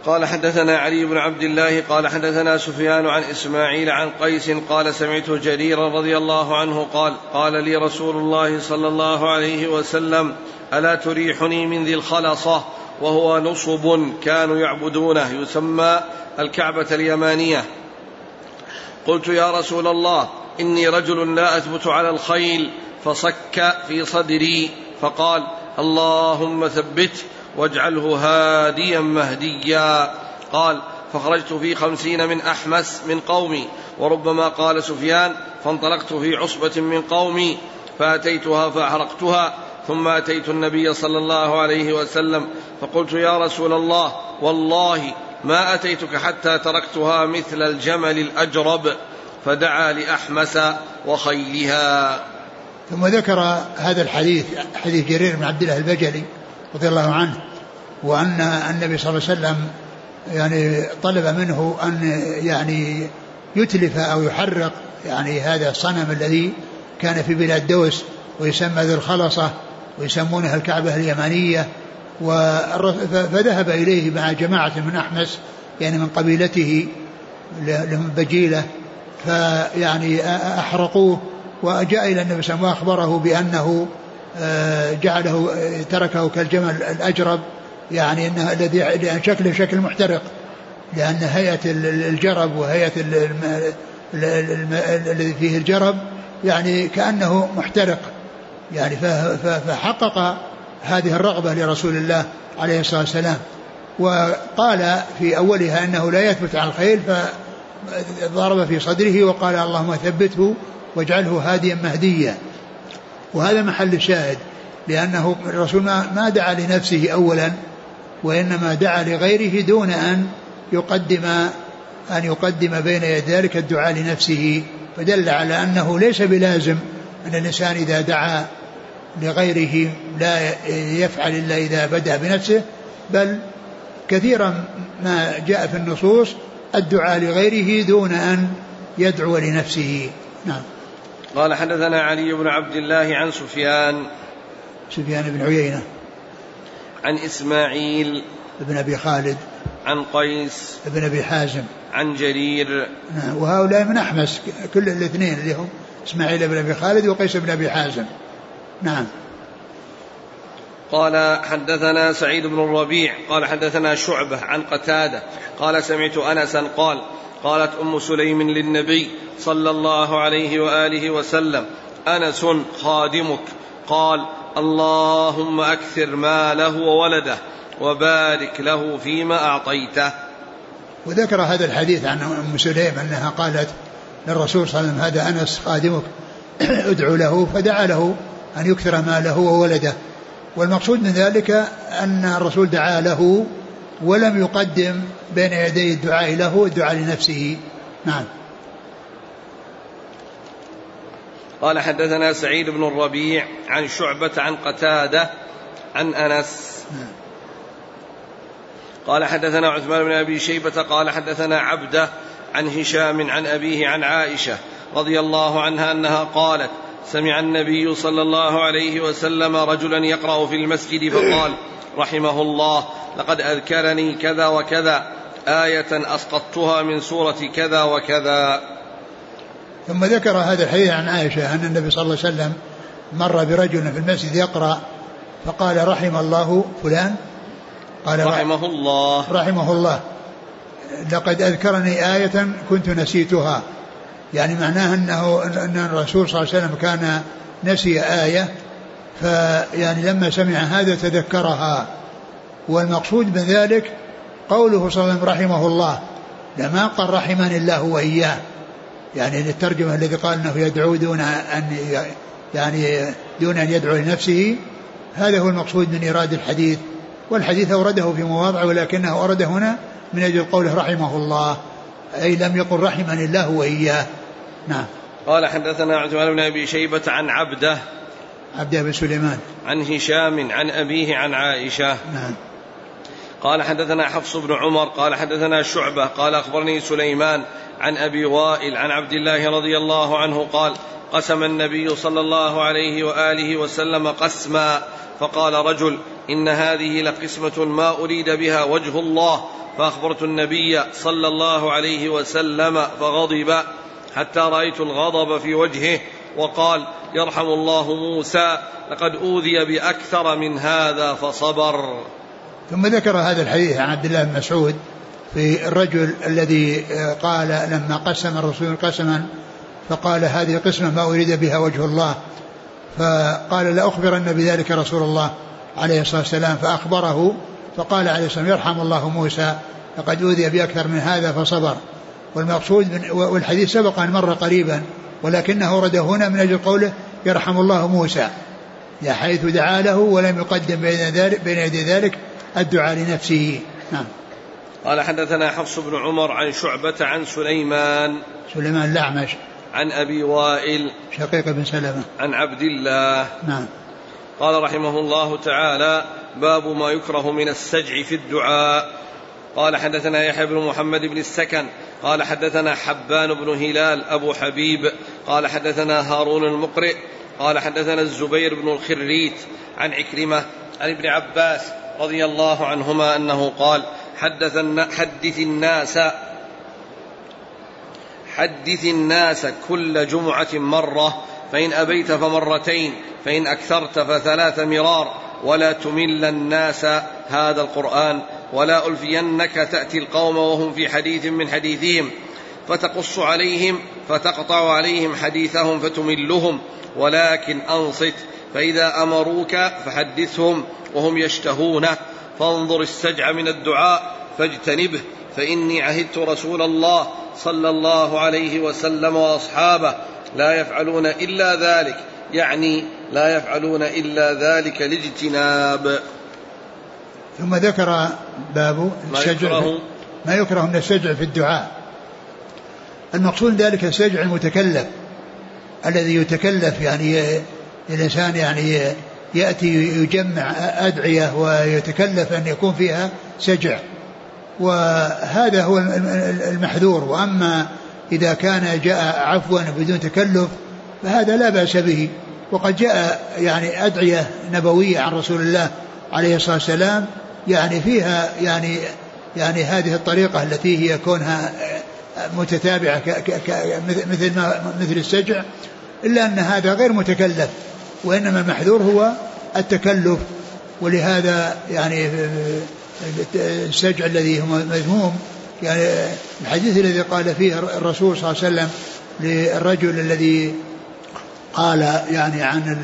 [SPEAKER 1] قال حدثنا علي بن عبد الله قال حدثنا سفيان عن إسماعيل عن قيس قال سمعت جريرا رضي الله عنه قال لي رسول الله صلى الله عليه وسلم ألا تريحني من ذي الخلصة وهو نصب كانوا يعبدونه يسمى الكعبة اليمانية. قلت يا رسول الله إني رجل لا أثبت على الخيل، فصك في صدري فقال اللهم ثبته واجعله هاديا مهديا. قال فخرجت في 50 من أحمس من قومي، وربما قال سفيان فانطلقت في عصبة من قومي فأتيتها فأحرقتها، ثم أتيت النبي صلى الله عليه وسلم فقلت يا رسول الله والله ما أتيتك حتى تركتها مثل الجمل الأجرب، فدعا لأحمس وخيلها.
[SPEAKER 2] ثم ذكر هذا الحديث، حديث جرير بن عبد الله البجلي رضي الله عنه، وأن النبي صلى الله عليه وسلم يعني طلب منه أن يعني يتلف أو يحرق يعني هذا الصنم الذي كان في بلاد دوس ويسمى ذي الخلصة ويسمونها الكعبة اليمانية. فذهب إليه مع جماعة من أحمس يعني من قبيلته لهم بجيلة، فيعني أحرقوه، وجاء إلى النبي صلى الله عليه وسلم وأخبره بأنه جعله تركه كالجمل الأجرب، يعني أنه الذي شكله شكل محترق، لأن هيئة الجرب وهيئة الذي فيه الجرب يعني كأنه محترق يعني. فحقق هذه الرغبة لرسول الله عليه الصلاة والسلام، وقال في أولها أنه لا يثبت على الخيل، فضرب في صدره وقال اللهم ثبته واجعله هاديا مهديا. وهذا محل الشاهد، لأنه الرسول ما دعا لنفسه أولا، وإنما دعا لغيره دون أن يقدم بين يدي ذلك الدعاء لنفسه، فدل على أنه ليس بلازم أن الإنسان إذا دعا لغيره لا يفعل إلا إذا بدأ بنفسه، بل كثيرا ما جاء في النصوص الدعاء لغيره دون أن يدعو لنفسه. نعم.
[SPEAKER 1] قال حدثنا علي بن عبد الله عن سفيان
[SPEAKER 2] بن عيينة
[SPEAKER 1] عن إسماعيل
[SPEAKER 2] ابن أبي خالد
[SPEAKER 1] عن قيس
[SPEAKER 2] ابن أبي حازم عن
[SPEAKER 1] جرير.
[SPEAKER 2] نعم. وهؤلاء من أحمس كل الاثنين اللي هم إسماعيل بن أبي خالد وقيس بن أبي حازم. نعم.
[SPEAKER 1] قال حدثنا سعيد بن الربيع قال حدثنا شعبة عن قتادة قال سمعت أنسا قال قالت أم سليم للنبي صلى الله عليه وآله وسلم أنس خادمك، قال اللهم أكثر ماله وولده وبارك له فيما أعطيته.
[SPEAKER 2] وذكر هذا الحديث عن أم سليم أنها قالت للرسول صلى الله عليه وسلم هذا أنس خادمك ادعو له، فدعا له أن يكثر ماله وولده. والمقصود من ذلك أن الرسول دعا له ولم يقدم بين يدي الدعاء له الدعاء لنفسه. نعم.
[SPEAKER 1] قال حدثنا سعيد بن الربيع عن شعبة عن قتادة عن أنس. قال حدثنا عثمان بن أبي شيبة قال حدثنا عبده عن هشام عن أبيه عن عائشة رضي الله عنها أنها قالت سمع النبي صلى الله عليه وسلم رجلا يقرأ في المسجد فقال رحمه الله لقد أذكرني كذا وكذا آية أسقطتها من سورة كذا وكذا.
[SPEAKER 2] ثم ذكر هذا الحديث عن عائشة أن النبي صلى الله عليه وسلم مر برجل في المسجد يقرأ فقال رحم الله فلان، قال رحمه الله لقد أذكرني آية كنت نسيتها، يعني معناه أن الرسول صلى الله عليه وسلم كان نسي آية، فيعني لما سمع هذا تذكرها. والمقصود من ذلك قوله صلى الله عليه وسلم رحمه الله، لما قال رحمني الله وإياه، يعني الترجمة الذي قال أنه يدعو دون أن يدعو لنفسه، هذا هو المقصود من إيراد الحديث. والحديث أورده في مواضع ولكنه أورده هنا من أجل قوله رحمه الله، أي لم يقل رحمني الله وإياه. نعم.
[SPEAKER 1] قال حدثنا عثمان بن أبي شيبة عن عبده
[SPEAKER 2] بن سليمان
[SPEAKER 1] عن هشام عن أبيه عن عائشة.
[SPEAKER 2] نعم.
[SPEAKER 1] قال حدثنا حفص بن عمر قال حدثنا شعبة قال أخبرني سليمان عن أبي وائل عن عبد الله رضي الله عنه قال قسم النبي صلى الله عليه وآله وسلم قسما فقال رجل إن هذه لقسمة ما أريد بها وجه الله، فأخبرت النبي صلى الله عليه وسلم فغضب حتى رأيت الغضب في وجهه وقال يرحم الله موسى لقد أوذي بأكثر من هذا فصبر.
[SPEAKER 2] ثم ذكر هذا الحديث عن عبد الله بن مسعود في الرجل الذي قال لما قسم الرسول قسما فقال هذه قسمة ما أريد بها وجه الله، فقال لأخبرن بذلك رسول الله عليه الصلاة والسلام، فأخبره فقال عليه الصلاة والسلام يرحم الله موسى لقد أوذي بأكثر من هذا فصبر. والمقصود والحديث سبق أن مر قريبا ولكنه ورد هنا من أجل قوله يرحم الله موسى حيث دعا له ولم يقدم بين يدي ذلك الدعاء لنفسه. نعم.
[SPEAKER 1] قال حدثنا حفص بن عمر عن شعبة عن سليمان
[SPEAKER 2] الأعمش
[SPEAKER 1] عن أبي وائل
[SPEAKER 2] شقيق بن سلمة
[SPEAKER 1] عن عبد الله.
[SPEAKER 2] نعم.
[SPEAKER 1] قال رحمه الله تعالى باب ما يكره من السجع في الدعاء. قال حدثنا يحيى بن محمد بن السكن قال حدثنا حبان بن هلال أبو حبيب قال حدثنا هارون المقرئ قال حدثنا الزبير بن الخريت عن عكرمة عن ابن عباس رضي الله عنهما أنه قال حدث الناس كل جمعة مرة، فإن أبيت فمرتين، فإن أكثرت فثلاث مرار، ولا تمل الناس هذا القرآن، ولا ألفينك تأتي القوم وهم في حديث من حديثهم فتقص عليهم فتقطع عليهم حديثهم فتملهم، ولكن أنصت، فإذا أمروك فحدثهم وهم يشتهونه، فانظر السجع من الدعاء فاجتنبه، فإني عهدت رسول الله صلى الله عليه وسلم وأصحابه لا يفعلون إلا ذلك، يعني لا يفعلون إلا ذلك لاجتناب.
[SPEAKER 2] ثم ذكر باب ما يكره من السجع في الدعاء. المقصود ذلك السجع المتكلف الذي يتكلف، يعني الإنسان يعني يأتي يجمع أدعية ويتكلف أن يكون فيها سجع، وهذا هو المحذور. وأما إذا كان جاء عفوا بدون تكلف فهذا لا بأس به. وقد جاء يعني أدعية نبوية عن رسول الله عليه الصلاة والسلام يعني فيها يعني هذه الطريقة التي هي كونها متتابعة مثل السجع، إلا أن هذا غير متكلف، وإنما المحذور هو التكلف. ولهذا يعني السجع الذي هو مذموم، يعني الحديث الذي قال فيه الرسول صلى الله عليه وسلم للرجل الذي قال يعني عن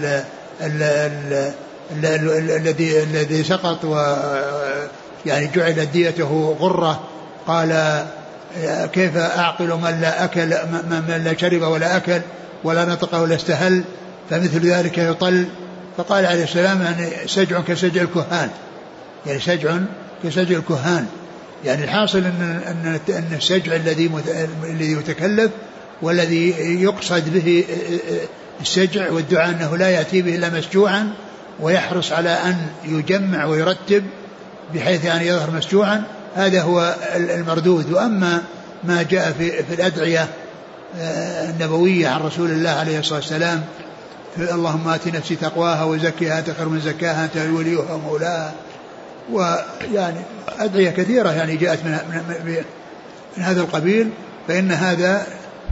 [SPEAKER 2] الذي سقط ويعني جعلت ديته غرة، قال كيف أعقل من لا أكل من لا شرب ولا أكل ولا نطق ولا استهل، فمثل ذلك يطل. فقال عليه السلام يعني سجع كسجع الكهان، يعني سجع كسجع الكهان. يعني الحاصل أن السجع الذي يتكلف والذي يقصد به السجع والدعاء أنه لا يأتي به إلا مسجوعا، ويحرص على أن يجمع ويرتب بحيث يعني يظهر مسجوعا، هذا هو المردود. وأما ما جاء في الأدعية النبوية عن رسول الله عليه الصلاة والسلام اللهم آت نفسي تقواها وزكها أنت خير من زكاها أنت وليها ومولاها، ويعني أدعية كثيرة يعني جاءت من هذا القبيل، فإن هذا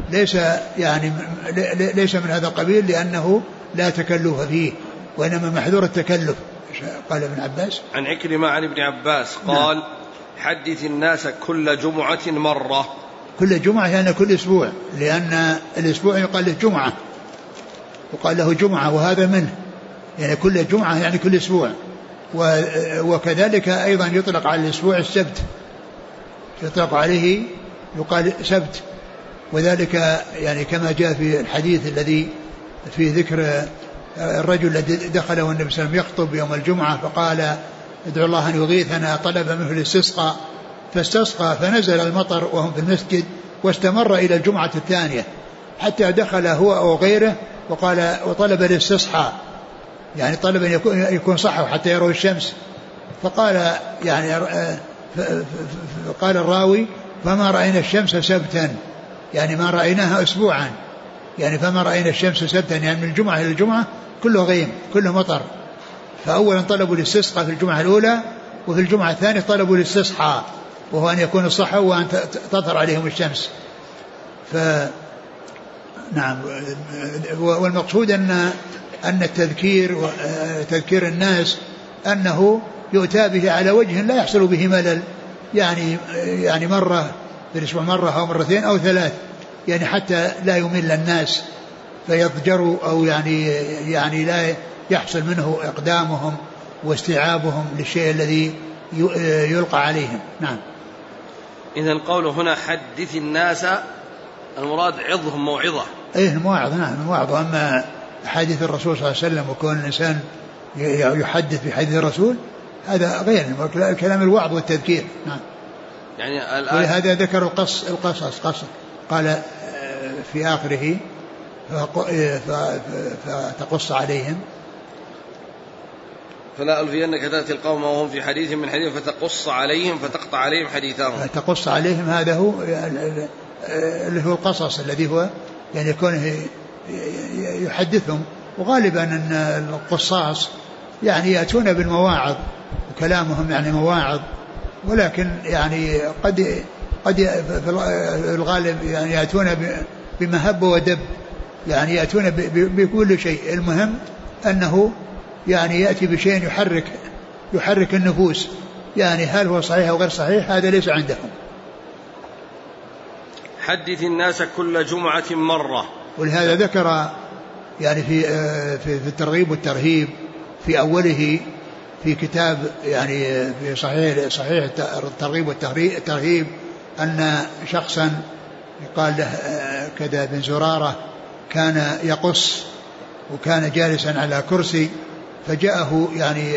[SPEAKER 2] ليس من هذا القبيل لأنه لا تكلف فيه، وإنما محذور التكلف. قال ابن عباس
[SPEAKER 1] عن عكرمة عن ابن عباس قال نعم. حدث الناس كل جمعة مرة.
[SPEAKER 2] كل جمعة يعني كل أسبوع، لأن الأسبوع يقال له جمعة، وقال له جمعة وهذا منه، يعني كل جمعة يعني كل أسبوع. وكذلك أيضا يطلق على الأسبوع السبت، يطلق عليه يقال سبت، وذلك يعني كما جاء في الحديث الذي في ذكر الرجل الذي دخله النبي صلى الله عليه وسلم يخطب يوم الجمعة فقال ادعو الله أن يغيثنا، طلب منه الاستسقاء فاستسقى فنزل المطر وهم في المسجد، واستمر إلى الجمعة الثانية حتى دخل هو أو غيره وقال وطلب الاستصحاء، يعني طلب أن يكون صحوا حتى يروا الشمس. فقال يعني قال الراوي فما رأينا الشمس سبتا، يعني ما رأيناها أسبوعا، يعني فما رأينا الشمس سبتا، يعني من الجمعة إلى الجمعة كله غيم كله مطر. فأولا طلبوا الاستسقاء في الجمعة الأولى، وفي الجمعة الثانية طلبوا الاستصحاء، وهو أن يكون الصحة وأن تظهر عليهم الشمس. نعم. والمقصود أن تذكير الناس أنه يؤتى به على وجه لا يحصل به ملل، يعني مرة في الأسبوع، مرة أو مرتين أو ثلاث، يعني حتى لا يمل الناس فيضجروا، أو يعني لا يحصل منه إقدامهم واستيعابهم للشيء الذي يلقى عليهم. نعم.
[SPEAKER 1] إذن القول هنا حدث الناس المراد عظهم موعظة.
[SPEAKER 2] مواعظ. نعم مواعظ. أما حديث الرسول صلى الله عليه وسلم وكون الإنسان يحدث بحديث الرسول هذا غير كلام الوعظ والتذكير. نعم.
[SPEAKER 1] يعني الآن
[SPEAKER 2] ولهذا ذكر القصص قال في آخره فتقص عليهم،
[SPEAKER 1] فلا ألفينك تأتي القوم وهم في حديث من حديث فتقص عليهم فتقطع عليهم حديثهم.
[SPEAKER 2] فتقص عليهم هذا هو اللي هو القصص الذي هو يعني يكون يحدثهم. وغالبا أن القصاص يعني يأتون بالمواعظ وكلامهم يعني مواعظ، ولكن يعني قد في الغالب يعني يأتون بمهب ودب، يعني يأتون بكل شيء. المهم أنه يعني يأتي بشيء يحرك النفوس، يعني هل هو صحيح أو غير صحيح هذا ليس عندهم.
[SPEAKER 1] حدث الناس كل جمعة مرة.
[SPEAKER 2] ولهذا ذكر يعني في الترغيب والترهيب في أوله في كتاب يعني في صحيح الترغيب والترهيب أن شخصا يقال له كذا بن زرارة كان يقص وكان جالسا على كرسي، فجاءه يعني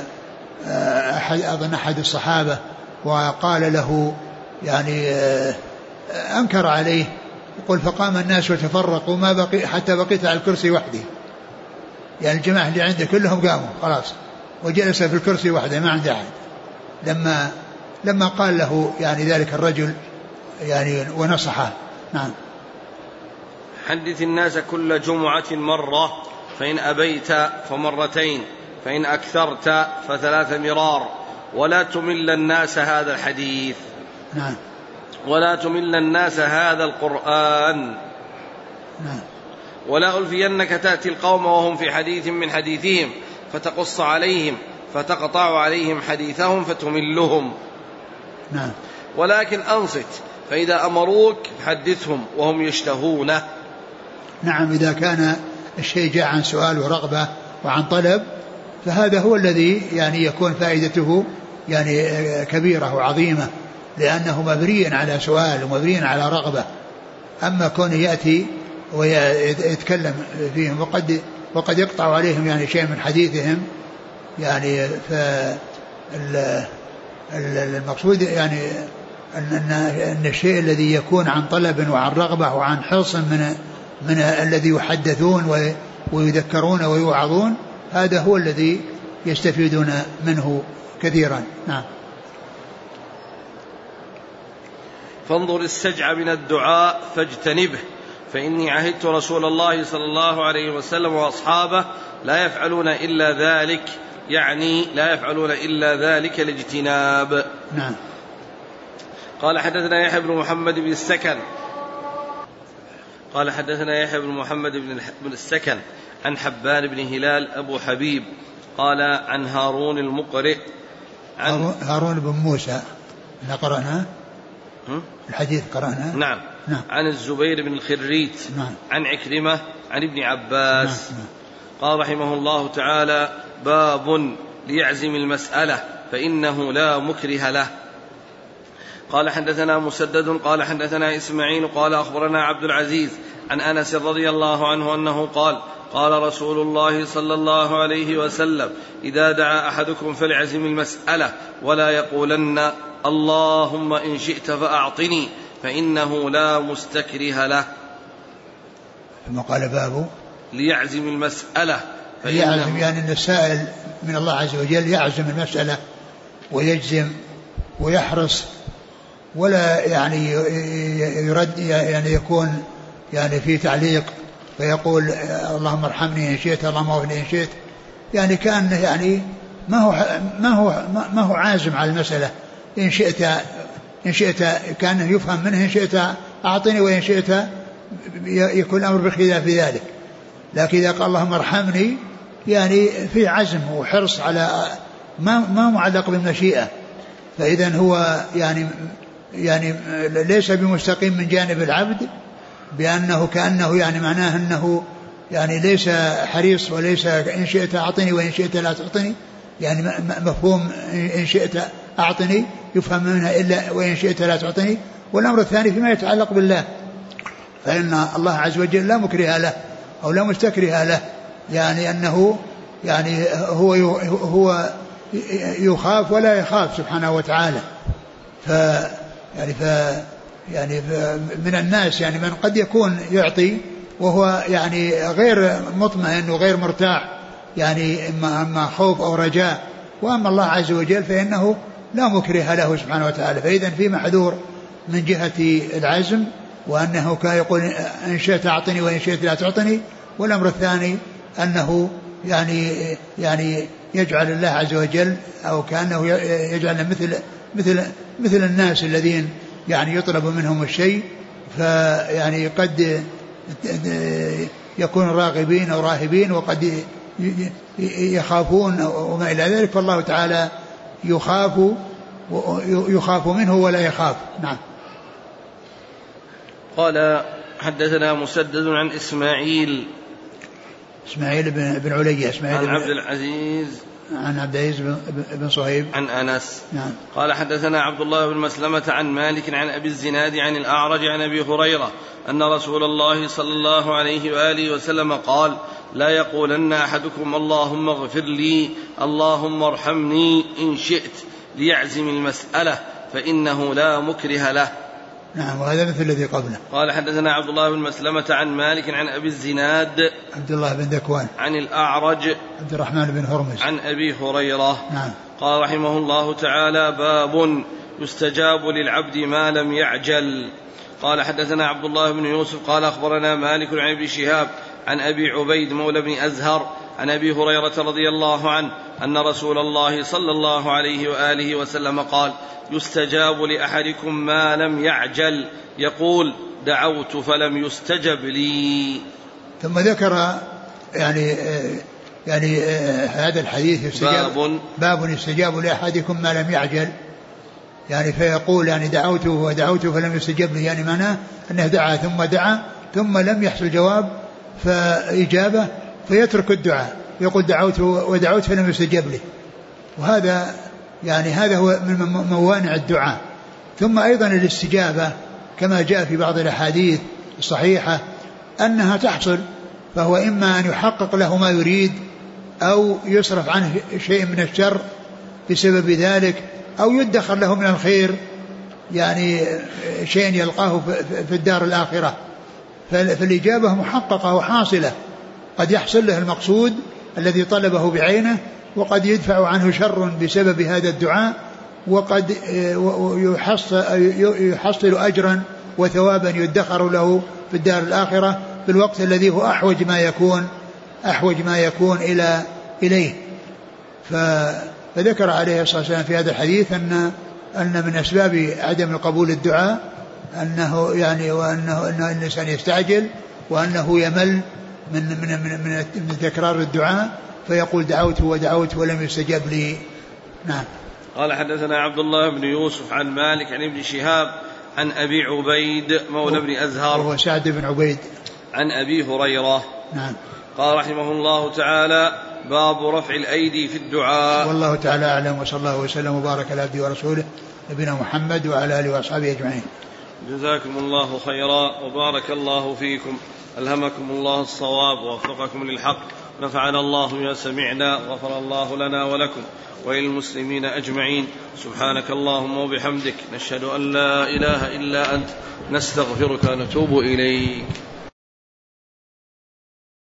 [SPEAKER 2] أحد الصحابة وقال له يعني أنكر عليه، يقول فقام الناس وتفرقوا ما بقي حتى بقيت على الكرسي وحدي، يعني الجماعة اللي عنده كلهم قاموا خلاص وجلس في الكرسي وحده ما عنده أحد. لما قال له يعني ذلك الرجل يعني ونصحه. نعم.
[SPEAKER 1] حدث الناس كل جمعة مرة، فإن أبيت فمرتين، فإن أكثرت فثلاث مرار، ولا تمل الناس هذا الحديث.
[SPEAKER 2] نعم.
[SPEAKER 1] ولا تمل الناس هذا القرآن.
[SPEAKER 2] نعم.
[SPEAKER 1] ولا ألفينك تأتي القوم وهم في حديث من حديثهم فتقص عليهم فتقطع عليهم حديثهم فتملهم.
[SPEAKER 2] نعم.
[SPEAKER 1] ولكن أنصت، فإذا أمروك حدثهم وهم يشتهونه.
[SPEAKER 2] نعم. إذا كان الشيء جاء عن سؤال ورغبة وعن طلب فهذا هو الذي يعني يكون فائدته يعني كبيرة وعظيمة، لأنه مبني على سؤال ومبني على رغبة. أما كونه يأتي ويتكلم فيهم وقد يقطع عليهم يعني شيء من حديثهم، يعني المقصود يعني أن الشيء الذي يكون عن طلب وعن رغبة وعن حرص من الذي يحدثون ويذكرون ويوعظون، هذا هو الذي يستفيدون منه كثيرا. نعم.
[SPEAKER 1] فانظر السجع من الدعاء فاجتنبه، فإني عهدت رسول الله صلى الله عليه وسلم وأصحابه لا يفعلون إلا ذلك، يعني لا يفعلون إلا ذلك الاجتناب.
[SPEAKER 2] نعم.
[SPEAKER 1] قال حدثنا يحيى بن محمد بن السكن قال حدثنا يحيى بن محمد بن السكن عن حبان بن هلال أبو حبيب قال عن هارون المقرئ
[SPEAKER 2] هارون بن موسى قرأنا الحديث قرأنا.
[SPEAKER 1] نعم. عن الزبير بن الخريت.
[SPEAKER 2] نعم.
[SPEAKER 1] عن عكرمة عن ابن عباس.
[SPEAKER 2] نعم.
[SPEAKER 1] قال رحمه الله تعالى: باب ليعزم المسألة فإنه لا مكره له. قال حدثنا مسدد قال حدثنا إسماعيل قال أخبرنا عبد العزيز عن أنس رضي الله عنه أنه قال: قال رسول الله صلى الله عليه وسلم: إذا دعا أحدكم فليعزم المسألة ولا يقولن اللهم إن شئت فأعطني، فإنه لا مستكره له.
[SPEAKER 2] ثم قال: باب
[SPEAKER 1] ليعزم المسألة،
[SPEAKER 2] يعزم يعني أن السائل من الله عز وجل يعزم المسألة ويجزم ويحرص، ولا يعني يرد يعني يكون يعني في تعليق فيقول اللهم ارحمني إن شئت اللهم اغفر لي إن شئت، يعني كان يعني ما هو عازم على المسألة. إن شئت كان يفهم منه إن شئت أعطني وإن شئت يكون الأمر بخلاف ذلك. لكن إذا قال اللهم ارحمني يعني في عزم وحرص على ما معلق بالمشيئة، فإذا هو يعني ليس بمستقيم من جانب العبد بأنه كأنه يعني معناه أنه يعني ليس حريص وليس إن شئت أعطني وإن شئت لا تعطني، يعني مفهوم إن شئت أعطني يفهم منها إلا وإن شئت لا تعطني. والأمر الثاني فيما يتعلق بالله، فإن الله عز وجل لا مكره له أو لا مستكره له، يعني أنه يعني هو يخاف ولا يخاف سبحانه وتعالى. يعني من الناس يعني من قد يكون يعطي وهو يعني غير مطمئن وغير مرتاح، يعني إما خوف أو رجاء، وأما الله عز وجل فإنه لا مكره له سبحانه وتعالى. فإذا في محذور من جهة العزم، وأنه كان يقول إن شئت أعطني وإن شئت لا تعطني. والأمر الثاني أنه يعني يجعل الله عز وجل أو كأنه يجعل مثل الناس الذين يعني يطلب منهم الشيء، فيعني قد يكون راغبين أو راهبين وقد يخافون وما إلى ذلك، فالله تعالى يخاف منه ولا يخاف. نعم.
[SPEAKER 1] قال حدثنا مسدد عن إسماعيل
[SPEAKER 2] بن علية
[SPEAKER 1] عن عبد العزيز
[SPEAKER 2] بن صهيب
[SPEAKER 1] عن أنس.
[SPEAKER 2] نعم.
[SPEAKER 1] قال حدثنا عبد الله بن مسلمة عن مالك عن أبي الزناد عن الأعرج عن أبي هريرة أن رسول الله صلى الله عليه وآله وسلم قال لا يقولن أحدكم اللهم اغفر لي اللهم ارحمني إن شئت ليعزم المسألة فإنه لا مكره له.
[SPEAKER 2] نعم. وهذا مثل الذي قبله.
[SPEAKER 1] قال حدثنا عبد الله بن مسلمة عن مالك عن أبي الزناد
[SPEAKER 2] عبد الله بن ذكوان
[SPEAKER 1] عن الأعرج
[SPEAKER 2] عبد الرحمن بن هرمز
[SPEAKER 1] عن أبي هريرة.
[SPEAKER 2] نعم.
[SPEAKER 1] قال رحمه الله تعالى باب يستجاب للعبد ما لم يعجل. قال حدثنا عبد الله بن يوسف قال أخبرنا مالك عن ابن شهاب عن أبي عبيد مولى بن أزهر عن أبي هريرة رضي الله عنه أن رسول الله صلى الله عليه وآله وسلم قال يستجاب لأحدكم ما لم يعجل يقول دعوت فلم يستجب لي.
[SPEAKER 2] ثم ذكر يعني هذا الحديث باب يستجاب لأحدكم ما لم يعجل، يعني فيقول يعني دعوت فلم يستجب لي، يعني معناه أنه دعا ثم لم يحصل جواب فإجابة فيترك الدعاء، يقول دعوت فلم يستجب لي. وهذا يعني هذا هو من موانع الدعاء. ثم أيضا الاستجابة كما جاء في بعض الأحاديث الصحيحة أنها تحصل، فهو إما أن يحقق له ما يريد أو يصرف عنه شيء من الشر بسبب ذلك، أو يدخر له من الخير يعني شيء يلقاه في الدار الآخرة. فالإجابة محققة وحاصلة، قد يحصل له المقصود الذي طلبه بعينه، وقد يدفع عنه شر بسبب هذا الدعاء، وقد يحصل أجرا وثوابا يدخر له في الدار الآخرة في الوقت الذي هو أحوج ما يكون إليه. فذكر عليه الصلاة والسلام في هذا الحديث أن من أسباب عدم قبول الدعاء أنه يعني وأنه الإنسان يستعجل، وأنه يمل من تكرار الدعاء، فيقول دعوت ولم يستجب لي. نعم.
[SPEAKER 1] قال حدثنا عبد الله بن يوسف عن مالك عن ابن شهاب عن أبي عبيد مولى بن أزهر
[SPEAKER 2] وهو سعد بن عبيد
[SPEAKER 1] عن أبي هريرة.
[SPEAKER 2] نعم.
[SPEAKER 1] قال رحمه الله تعالى باب رفع الأيدي في الدعاء.
[SPEAKER 2] والله تعالى أعلم، وصلى الله وسلم وبارك على عبده ورسوله نبينا محمد وعلى آله وأصحابه أجمعين.
[SPEAKER 1] جزاكم الله خيرا وبارك الله فيكم، ألهمكم الله الصواب ووفقكم للحق، نفعنا الله بما سمعنا، غفر الله لنا ولكم وللمسلمين أجمعين. سبحانك اللهم وبحمدك، نشهد أن لا إله إلا أنت، نستغفرك ونتوب إليك.